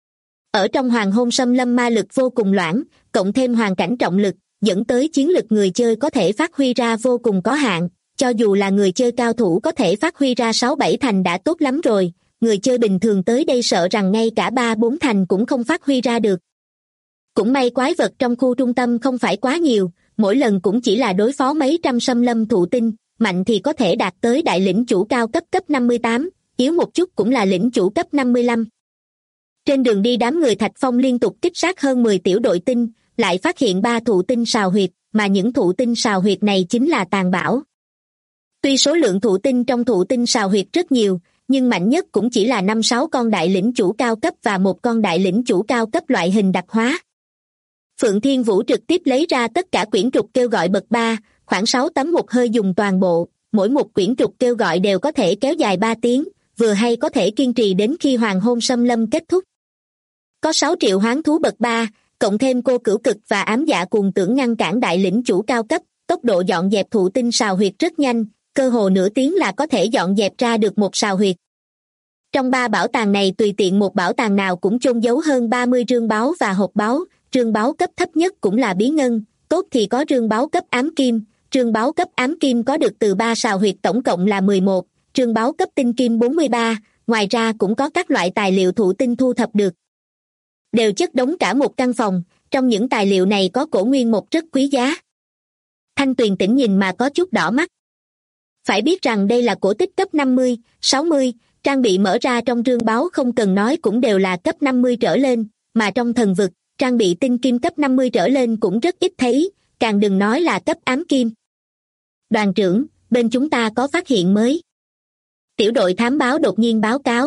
Ở trong Hoàng Hôn Xâm Lâm ma lực vô cùng loãng, cộng thêm hoàn cảnh trọng lực, dẫn tới chiến lực người chơi có thể phát huy ra vô cùng có hạn, cho dù là người chơi cao thủ có thể phát huy ra 6-7 thành đã tốt lắm rồi, người chơi bình thường tới đây sợ rằng ngay cả 3-4 thành cũng không phát huy ra được. Cũng may quái vật trong khu trung tâm không phải quá nhiều, mỗi lần cũng chỉ là đối phó mấy trăm xâm lâm thụ tinh, mạnh thì có thể đạt tới đại lĩnh chủ cao cấp 58, yếu một chút cũng là lĩnh chủ cấp 55. Trên đường đi đám người Thạch Phong liên tục kích sát hơn 10 tiểu đội tinh, lại phát hiện 3 thụ tinh sào huyệt, mà những thụ tinh sào huyệt này chính là tàn bảo. Tuy số lượng thụ tinh trong thụ tinh sào huyệt rất nhiều, nhưng mạnh nhất cũng chỉ là 5-6 con đại lĩnh chủ cao cấp và một con đại lĩnh chủ cao cấp loại hình đặc hóa. Phượng Thiên Vũ trực tiếp lấy ra tất cả quyển trục kêu gọi bậc 3, khoảng 6 tấm một hơi dùng toàn bộ, mỗi một quyển trục kêu gọi đều có thể kéo dài 3 tiếng, vừa hay có thể kiên trì đến khi Hoàng Hôn Xâm Lâm kết thúc. Có 6 triệu hoán thú bậc 3, cộng thêm cô cửu cực và ám dạ cuồng tưởng ngăn cản đại lĩnh chủ cao cấp, tốc độ dọn dẹp thụ tinh sào huyệt rất nhanh, cơ hồ nửa tiếng là có thể dọn dẹp ra được một sào huyệt. Trong 3 bảo tàng này tùy tiện một bảo tàng nào cũng chôn giấu hơn 30 rương báu và hộp báu, rương báu cấp thấp nhất cũng là bí ngân, tốt thì có rương báu cấp ám kim, rương báu cấp ám kim có được từ 3 sào huyệt tổng cộng là 11, rương báu cấp tinh kim 43, ngoài ra cũng có các loại tài liệu thụ tinh thu thập được. Đều chất đống cả một căn phòng, trong những tài liệu này có cổ nguyên một rất quý giá. Thanh Tuyền Tĩnh nhìn mà có chút đỏ mắt. Phải biết rằng đây là cổ tích cấp 50, 60, trang bị mở ra trong rương báu không cần nói cũng đều là cấp 50 trở lên, mà trong thần vực, trang bị tinh kim cấp 50 trở lên cũng rất ít thấy, càng đừng nói là cấp ám kim. Đoàn trưởng, bên chúng ta có phát hiện mới. Tiểu đội thám báo đột nhiên báo cáo.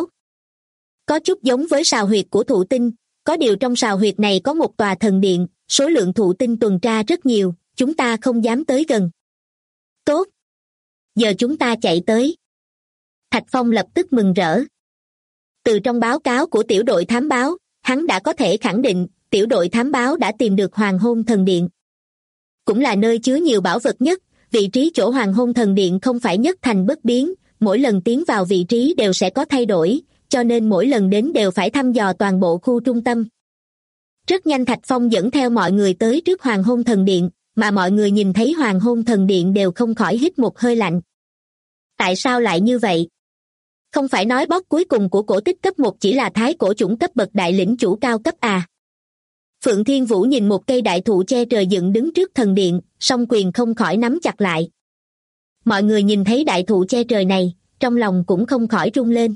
Có chút giống với sào huyệt của thụ tinh, có điều trong sào huyệt này có một tòa thần điện, số lượng thụ tinh tuần tra rất nhiều, chúng ta không dám tới gần. Tốt. Giờ chúng ta chạy tới. Thạch Phong lập tức mừng rỡ. Từ trong báo cáo của tiểu đội thám báo, hắn đã có thể khẳng định tiểu đội thám báo đã tìm được Hoàng Hôn Thần Điện. Cũng là nơi chứa nhiều bảo vật nhất, vị trí chỗ Hoàng Hôn Thần Điện không phải nhất thành bất biến, mỗi lần tiến vào vị trí đều sẽ có thay đổi, cho nên mỗi lần đến đều phải thăm dò toàn bộ khu trung tâm. Rất nhanh Thạch Phong dẫn theo mọi người tới trước Hoàng Hôn Thần Điện, mà mọi người nhìn thấy Hoàng Hôn Thần Điện đều không khỏi hít một hơi lạnh. Tại sao lại như vậy? Không phải nói boss cuối cùng của cổ tích cấp 1 chỉ là thái cổ chủng cấp bậc đại lĩnh chủ cao cấp à? Phượng Thiên Vũ nhìn một cây đại thụ che trời dựng đứng trước thần điện, song quyền không khỏi nắm chặt lại. Mọi người nhìn thấy đại thụ che trời này, trong lòng cũng không khỏi rung lên.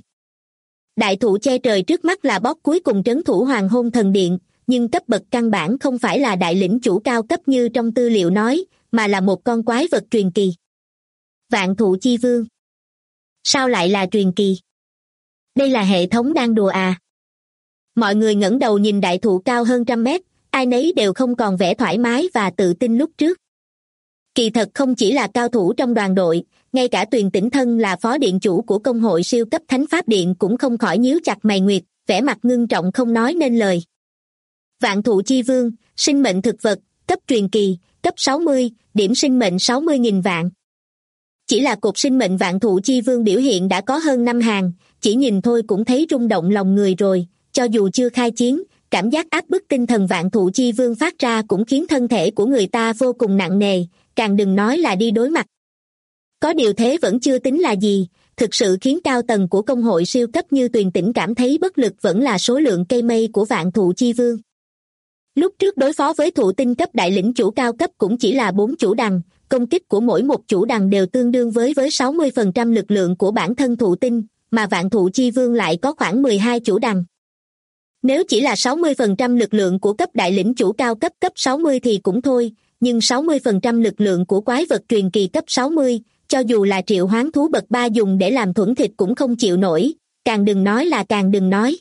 Đại thụ che trời trước mắt là boss cuối cùng trấn thủ Hoàng Hôn Thần Điện, nhưng cấp bậc căn bản không phải là đại lĩnh chủ cao cấp như trong tư liệu nói, mà là một con quái vật truyền kỳ. Vạn Thụ Chi Vương. Sao lại là truyền kỳ? Đây là hệ thống đang đùa à? Mọi người ngẩng đầu nhìn đại thụ cao hơn 100 mét, ai nấy đều không còn vẻ thoải mái và tự tin lúc trước. Kỳ thật không chỉ là cao thủ trong đoàn đội, ngay cả Tuyền Tĩnh thân là phó điện chủ của công hội siêu cấp Thánh Pháp Điện cũng không khỏi nhíu chặt mày nguyệt, vẻ mặt ngưng trọng không nói nên lời. Vạn Thụ Chi Vương, sinh mệnh thực vật, cấp truyền kỳ, cấp 60, điểm sinh mệnh 60.000 vạn. Chỉ là cột sinh mệnh Vạn Thụ Chi Vương biểu hiện đã có hơn 5 hàng, chỉ nhìn thôi cũng thấy rung động lòng người rồi, cho dù chưa khai chiến, cảm giác áp bức tinh thần Vạn Thụ Chi Vương phát ra cũng khiến thân thể của người ta vô cùng nặng nề, càng đừng nói là đi đối mặt. Có điều thế vẫn chưa tính là gì, thực sự khiến cao tầng của công hội siêu cấp như Tuyền Tĩnh cảm thấy bất lực vẫn là số lượng cây mây của Vạn Thụ Chi Vương. Lúc trước đối phó với thụ tinh cấp đại lĩnh chủ cao cấp cũng chỉ là 4 chủ đằng, công kích của mỗi một chủ đằng đều tương đương với 60% lực lượng của bản thân thụ tinh, mà Vạn Thụ Chi Vương lại có khoảng 12 chủ đằng. Nếu chỉ là 60% lực lượng của cấp đại lĩnh chủ cao cấp cấp 60 thì cũng thôi, nhưng 60% lực lượng của quái vật truyền kỳ cấp 60, cho dù là triệu hoán thú bậc 3 dùng để làm thuẫn thịt cũng không chịu nổi, càng đừng nói là càng đừng nói.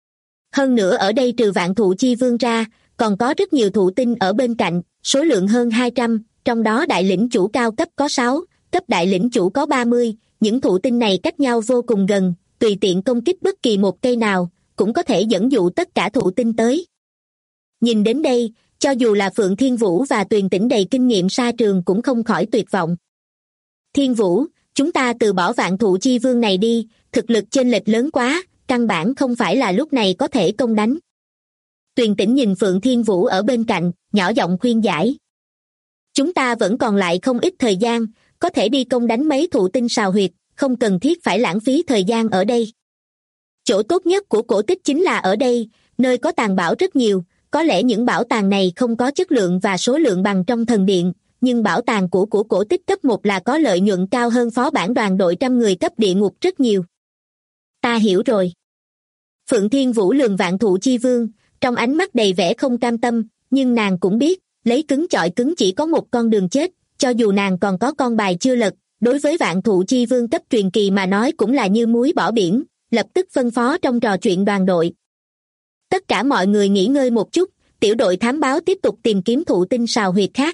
Hơn nữa ở đây trừ Vạn Thụ Chi Vương ra, còn có rất nhiều thụ tinh ở bên cạnh, số lượng hơn 200, trong đó đại lĩnh chủ cao cấp có 6, cấp đại lĩnh chủ có 30, những thụ tinh này cách nhau vô cùng gần, tùy tiện công kích bất kỳ một cây nào, cũng có thể dẫn dụ tất cả thụ tinh tới. Nhìn đến đây, cho dù là Phượng Thiên Vũ và Tuyền Tĩnh đầy kinh nghiệm sa trường cũng không khỏi tuyệt vọng. Thiên Vũ, chúng ta từ bỏ Vạn Thụ Chi Vương này đi, thực lực chênh lệch lớn quá, căn bản không phải là lúc này có thể công đánh. Tuyền Tĩnh nhìn Phượng Thiên Vũ ở bên cạnh, nhỏ giọng khuyên giải. Chúng ta vẫn còn lại không ít thời gian, có thể đi công đánh mấy thụ tinh sào huyệt, không cần thiết phải lãng phí thời gian ở đây. Chỗ tốt nhất của cổ tích chính là ở đây, nơi có tàng bảo rất nhiều, có lẽ những bảo tàng này không có chất lượng và số lượng bằng trong thần điện, nhưng bảo tàng của cổ tích cấp 1 là có lợi nhuận cao hơn phó bản đoàn đội 100 người cấp địa ngục rất nhiều. Ta hiểu rồi. Phượng Thiên Vũ lườm Vạn Thụ Chi Vương, trong ánh mắt đầy vẻ không cam tâm, nhưng nàng cũng biết, lấy cứng chọi cứng chỉ có một con đường chết, cho dù nàng còn có con bài chưa lật, đối với Vạn Thụ Chi Vương cấp truyền kỳ mà nói cũng là như muối bỏ biển, lập tức phân phó trong trò chuyện đoàn đội. Tất cả mọi người nghỉ ngơi một chút, tiểu đội thám báo tiếp tục tìm kiếm thụ tinh sào huyệt khác.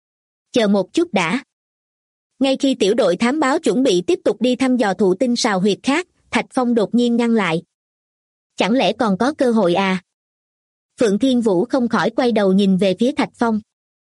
Chờ một chút đã. Ngay khi tiểu đội thám báo chuẩn bị tiếp tục đi thăm dò thụ tinh sào huyệt khác, Thạch Phong đột nhiên ngăn lại. Chẳng lẽ còn có cơ hội à? Phượng Thiên Vũ không khỏi quay đầu nhìn về phía Thạch Phong.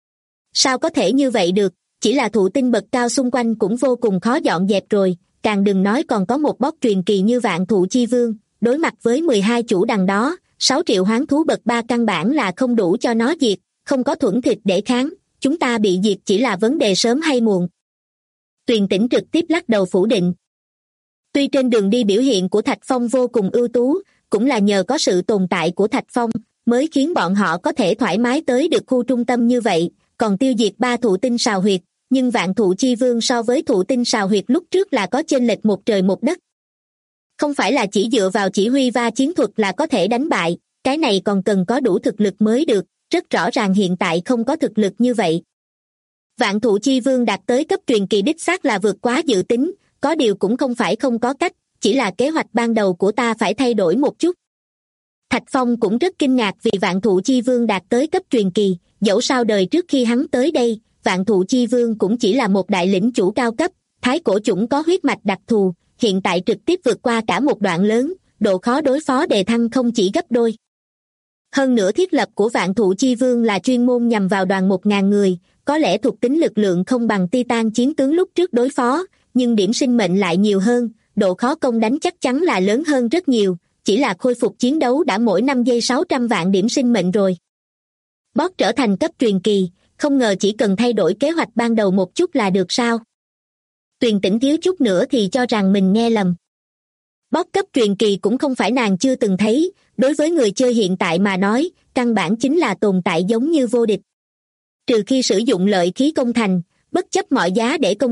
Sao có thể như vậy được, chỉ là thụ tinh bậc cao xung quanh cũng vô cùng khó dọn dẹp rồi, càng đừng nói còn có một boss truyền kỳ như Vạn Thụ Chi Vương, đối mặt với 12 chủ đằng đó, 6 triệu hoán thú bậc 3 căn bản là không đủ cho nó diệt, không có thuẫn thịt để kháng, chúng ta bị diệt chỉ là vấn đề sớm hay muộn. Tuyền Tĩnh trực tiếp lắc đầu phủ định. Tuy trên đường đi biểu hiện của Thạch Phong vô cùng ưu tú, cũng là nhờ có sự tồn tại của Thạch Phong, mới khiến bọn họ có thể thoải mái tới được khu trung tâm như vậy, còn tiêu diệt 3 thụ tinh sào huyệt, nhưng Vạn Thụ Chi Vương so với thụ tinh sào huyệt lúc trước là có chênh lệch một trời một đất. Không phải là chỉ dựa vào chỉ huy và chiến thuật là có thể đánh bại, cái này còn cần có đủ thực lực mới được, rất rõ ràng hiện tại không có thực lực như vậy. Vạn Thụ Chi Vương đạt tới cấp truyền kỳ đích xác là vượt quá dự tính, có điều cũng không phải không có cách, chỉ là kế hoạch ban đầu của ta phải thay đổi một chút. Thạch Phong cũng rất kinh ngạc vì Vạn Thụ Chi Vương đạt tới cấp truyền kỳ, dẫu sao đời trước khi hắn tới đây, Vạn Thụ Chi Vương cũng chỉ là một đại lĩnh chủ cao cấp, thái cổ chủng có huyết mạch đặc thù, hiện tại trực tiếp vượt qua cả một đoạn lớn, độ khó đối phó đề thăng không chỉ gấp đôi. Hơn nữa thiết lập của Vạn Thụ Chi Vương là chuyên môn nhằm vào đoàn 1.000 người, có lẽ thuộc tính lực lượng không bằng Titan chiến tướng lúc trước đối phó, nhưng điểm sinh mệnh lại nhiều hơn, độ khó công đánh chắc chắn là lớn hơn rất nhiều, chỉ là khôi phục chiến đấu đã mỗi 5 giây 600 vạn điểm sinh mệnh rồi. Boss trở thành cấp truyền kỳ, không ngờ chỉ cần thay đổi kế hoạch ban đầu một chút là được sao? Tuyền Tĩnh thiếu chút nữa thì cho rằng mình nghe lầm. Boss cấp truyền kỳ cũng không phải nàng chưa từng thấy, đối với người chơi hiện tại mà nói, căn bản chính là tồn tại giống như vô địch. Trừ khi sử dụng lợi khí công thành, bất chấp mọi giá để công kích,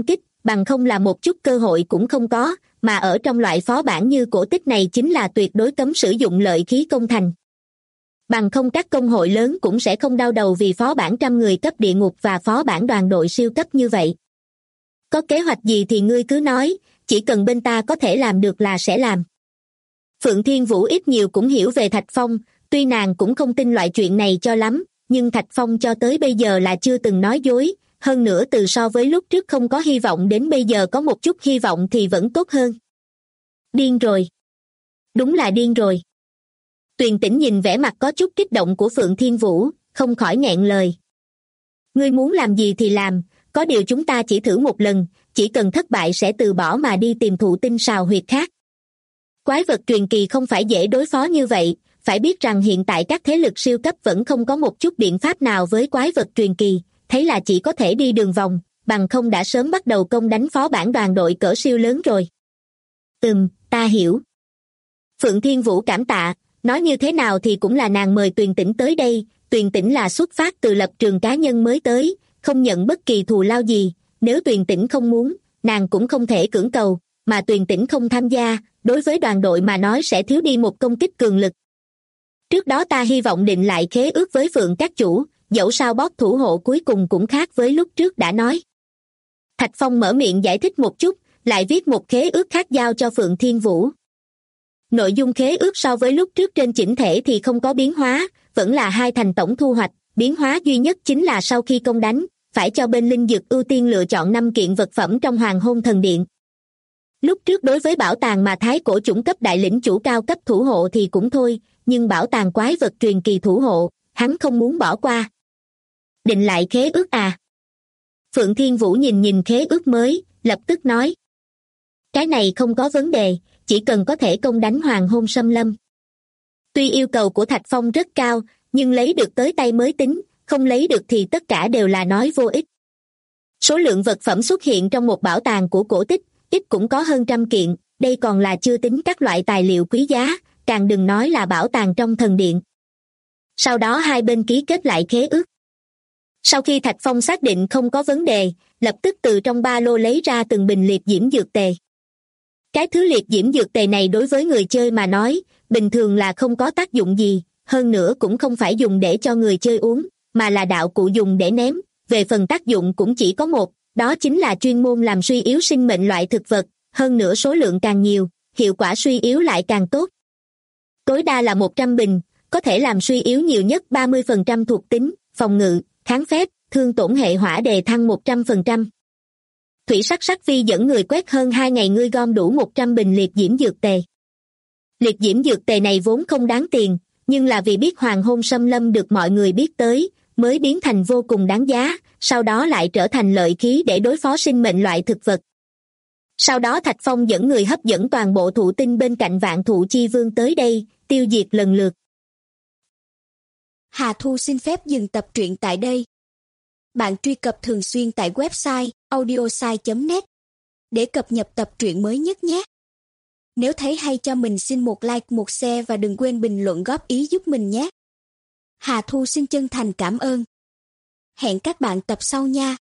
bằng không là một chút cơ hội cũng không có, mà ở trong loại phó bản như cổ tích này chính là tuyệt đối cấm sử dụng lợi khí công thành. Bằng không các công hội lớn cũng sẽ không đau đầu vì phó bản 100 người cấp địa ngục và phó bản đoàn đội siêu cấp như vậy. Có kế hoạch gì thì ngươi cứ nói, chỉ cần bên ta có thể làm được là sẽ làm. Phượng Thiên Vũ ít nhiều cũng hiểu về Thạch Phong, tuy nàng cũng không tin loại chuyện này cho lắm, nhưng Thạch Phong cho tới bây giờ là chưa từng nói dối, hơn nữa từ so với lúc trước không có hy vọng đến bây giờ có một chút hy vọng thì vẫn tốt hơn. Điên rồi. Đúng là điên rồi. Tuyền Tĩnh nhìn vẻ mặt có chút kích động của Phượng Thiên Vũ, không khỏi nghẹn lời. Ngươi muốn làm gì thì làm, có điều chúng ta chỉ thử một lần, chỉ cần thất bại sẽ từ bỏ mà đi tìm thụ tinh sào huyệt khác. Quái vật truyền kỳ không phải dễ đối phó như vậy, phải biết rằng hiện tại các thế lực siêu cấp vẫn không có một chút biện pháp nào với quái vật truyền kỳ, thấy là chỉ có thể đi đường vòng, bằng không đã sớm bắt đầu công đánh phó bản đoàn đội cỡ siêu lớn rồi. Ta hiểu. Phượng Thiên Vũ cảm tạ, nói như thế nào thì cũng là nàng mời Tuyền Tĩnh tới đây, Tuyền Tĩnh là xuất phát từ lập trường cá nhân mới tới, không nhận bất kỳ thù lao gì, nếu Tuyền Tĩnh không muốn, nàng cũng không thể cưỡng cầu, mà Tuyền Tĩnh không tham gia, đối với đoàn đội mà nói sẽ thiếu đi một công kích cường lực. Trước đó ta hy vọng định lại khế ước với Phượng các chủ, dẫu sao bóp thủ hộ cuối cùng cũng khác với lúc trước đã nói. Thạch Phong mở miệng giải thích một chút, lại viết một khế ước khác giao cho Phượng Thiên Vũ. Nội dung khế ước so với lúc trước trên chỉnh thể thì không có biến hóa, vẫn là 2 thành tổng thu hoạch, biến hóa duy nhất chính là sau khi công đánh, phải cho bên linh dược ưu tiên lựa chọn 5 kiện vật phẩm trong Hoàng Hôn Thần Điện. Lúc trước đối với bảo tàng mà Thái Cổ chủng cấp đại lĩnh chủ cao cấp thủ hộ thì cũng thôi, nhưng bảo tàng quái vật truyền kỳ thủ hộ, hắn không muốn bỏ qua. Định lại khế ước à? Phượng Thiên Vũ nhìn khế ước mới, lập tức nói. Cái này không có vấn đề, chỉ cần có thể công đánh Hoàng Hôn Xâm Lâm. Tuy yêu cầu của Thạch Phong rất cao, nhưng lấy được tới tay mới tính, không lấy được thì tất cả đều là nói vô ích. Số lượng vật phẩm xuất hiện trong một bảo tàng của cổ tích, ít cũng có hơn 100 kiện, đây còn là chưa tính các loại tài liệu quý giá, càng đừng nói là bảo tàng trong thần điện. Sau đó hai bên ký kết lại khế ước. Sau khi Thạch Phong xác định không có vấn đề, lập tức từ trong ba lô lấy ra từng bình liệt diễm dược tề. Cái thứ liệt diễm dược tề này đối với người chơi mà nói, bình thường là không có tác dụng gì, hơn nữa cũng không phải dùng để cho người chơi uống, mà là đạo cụ dùng để ném. Về phần tác dụng cũng chỉ có một, đó chính là chuyên môn làm suy yếu sinh mệnh loại thực vật, hơn nữa số lượng càng nhiều, hiệu quả suy yếu lại càng tốt. Tối đa là 100 bình, có thể làm suy yếu nhiều nhất 30% thuộc tính, phòng ngự, kháng phép, thương tổn hệ hỏa đề thăng 100%. Thủy sắc sắc vi dẫn người quét hơn 2 ngày ngươi gom đủ 100 bình liệt diễm dược tề. Liệt diễm dược tề này vốn không đáng tiền, nhưng là vì biết Hoàng Hôn Xâm Lâm được mọi người biết tới, mới biến thành vô cùng đáng giá, sau đó lại trở thành lợi khí để đối phó sinh mệnh loại thực vật. Sau đó Thạch Phong dẫn người hấp dẫn toàn bộ thụ tinh bên cạnh Vạn Thụ Chi Vương tới đây, tiêu diệt lần lượt. Hà Thu xin phép dừng tập truyện tại đây. Bạn truy cập thường xuyên tại website audiosai.net để cập nhật tập truyện mới nhất nhé. Nếu thấy hay cho mình xin một like, một share và đừng quên bình luận góp ý giúp mình nhé. Hà Thu xin chân thành cảm ơn. Hẹn các bạn tập sau nha.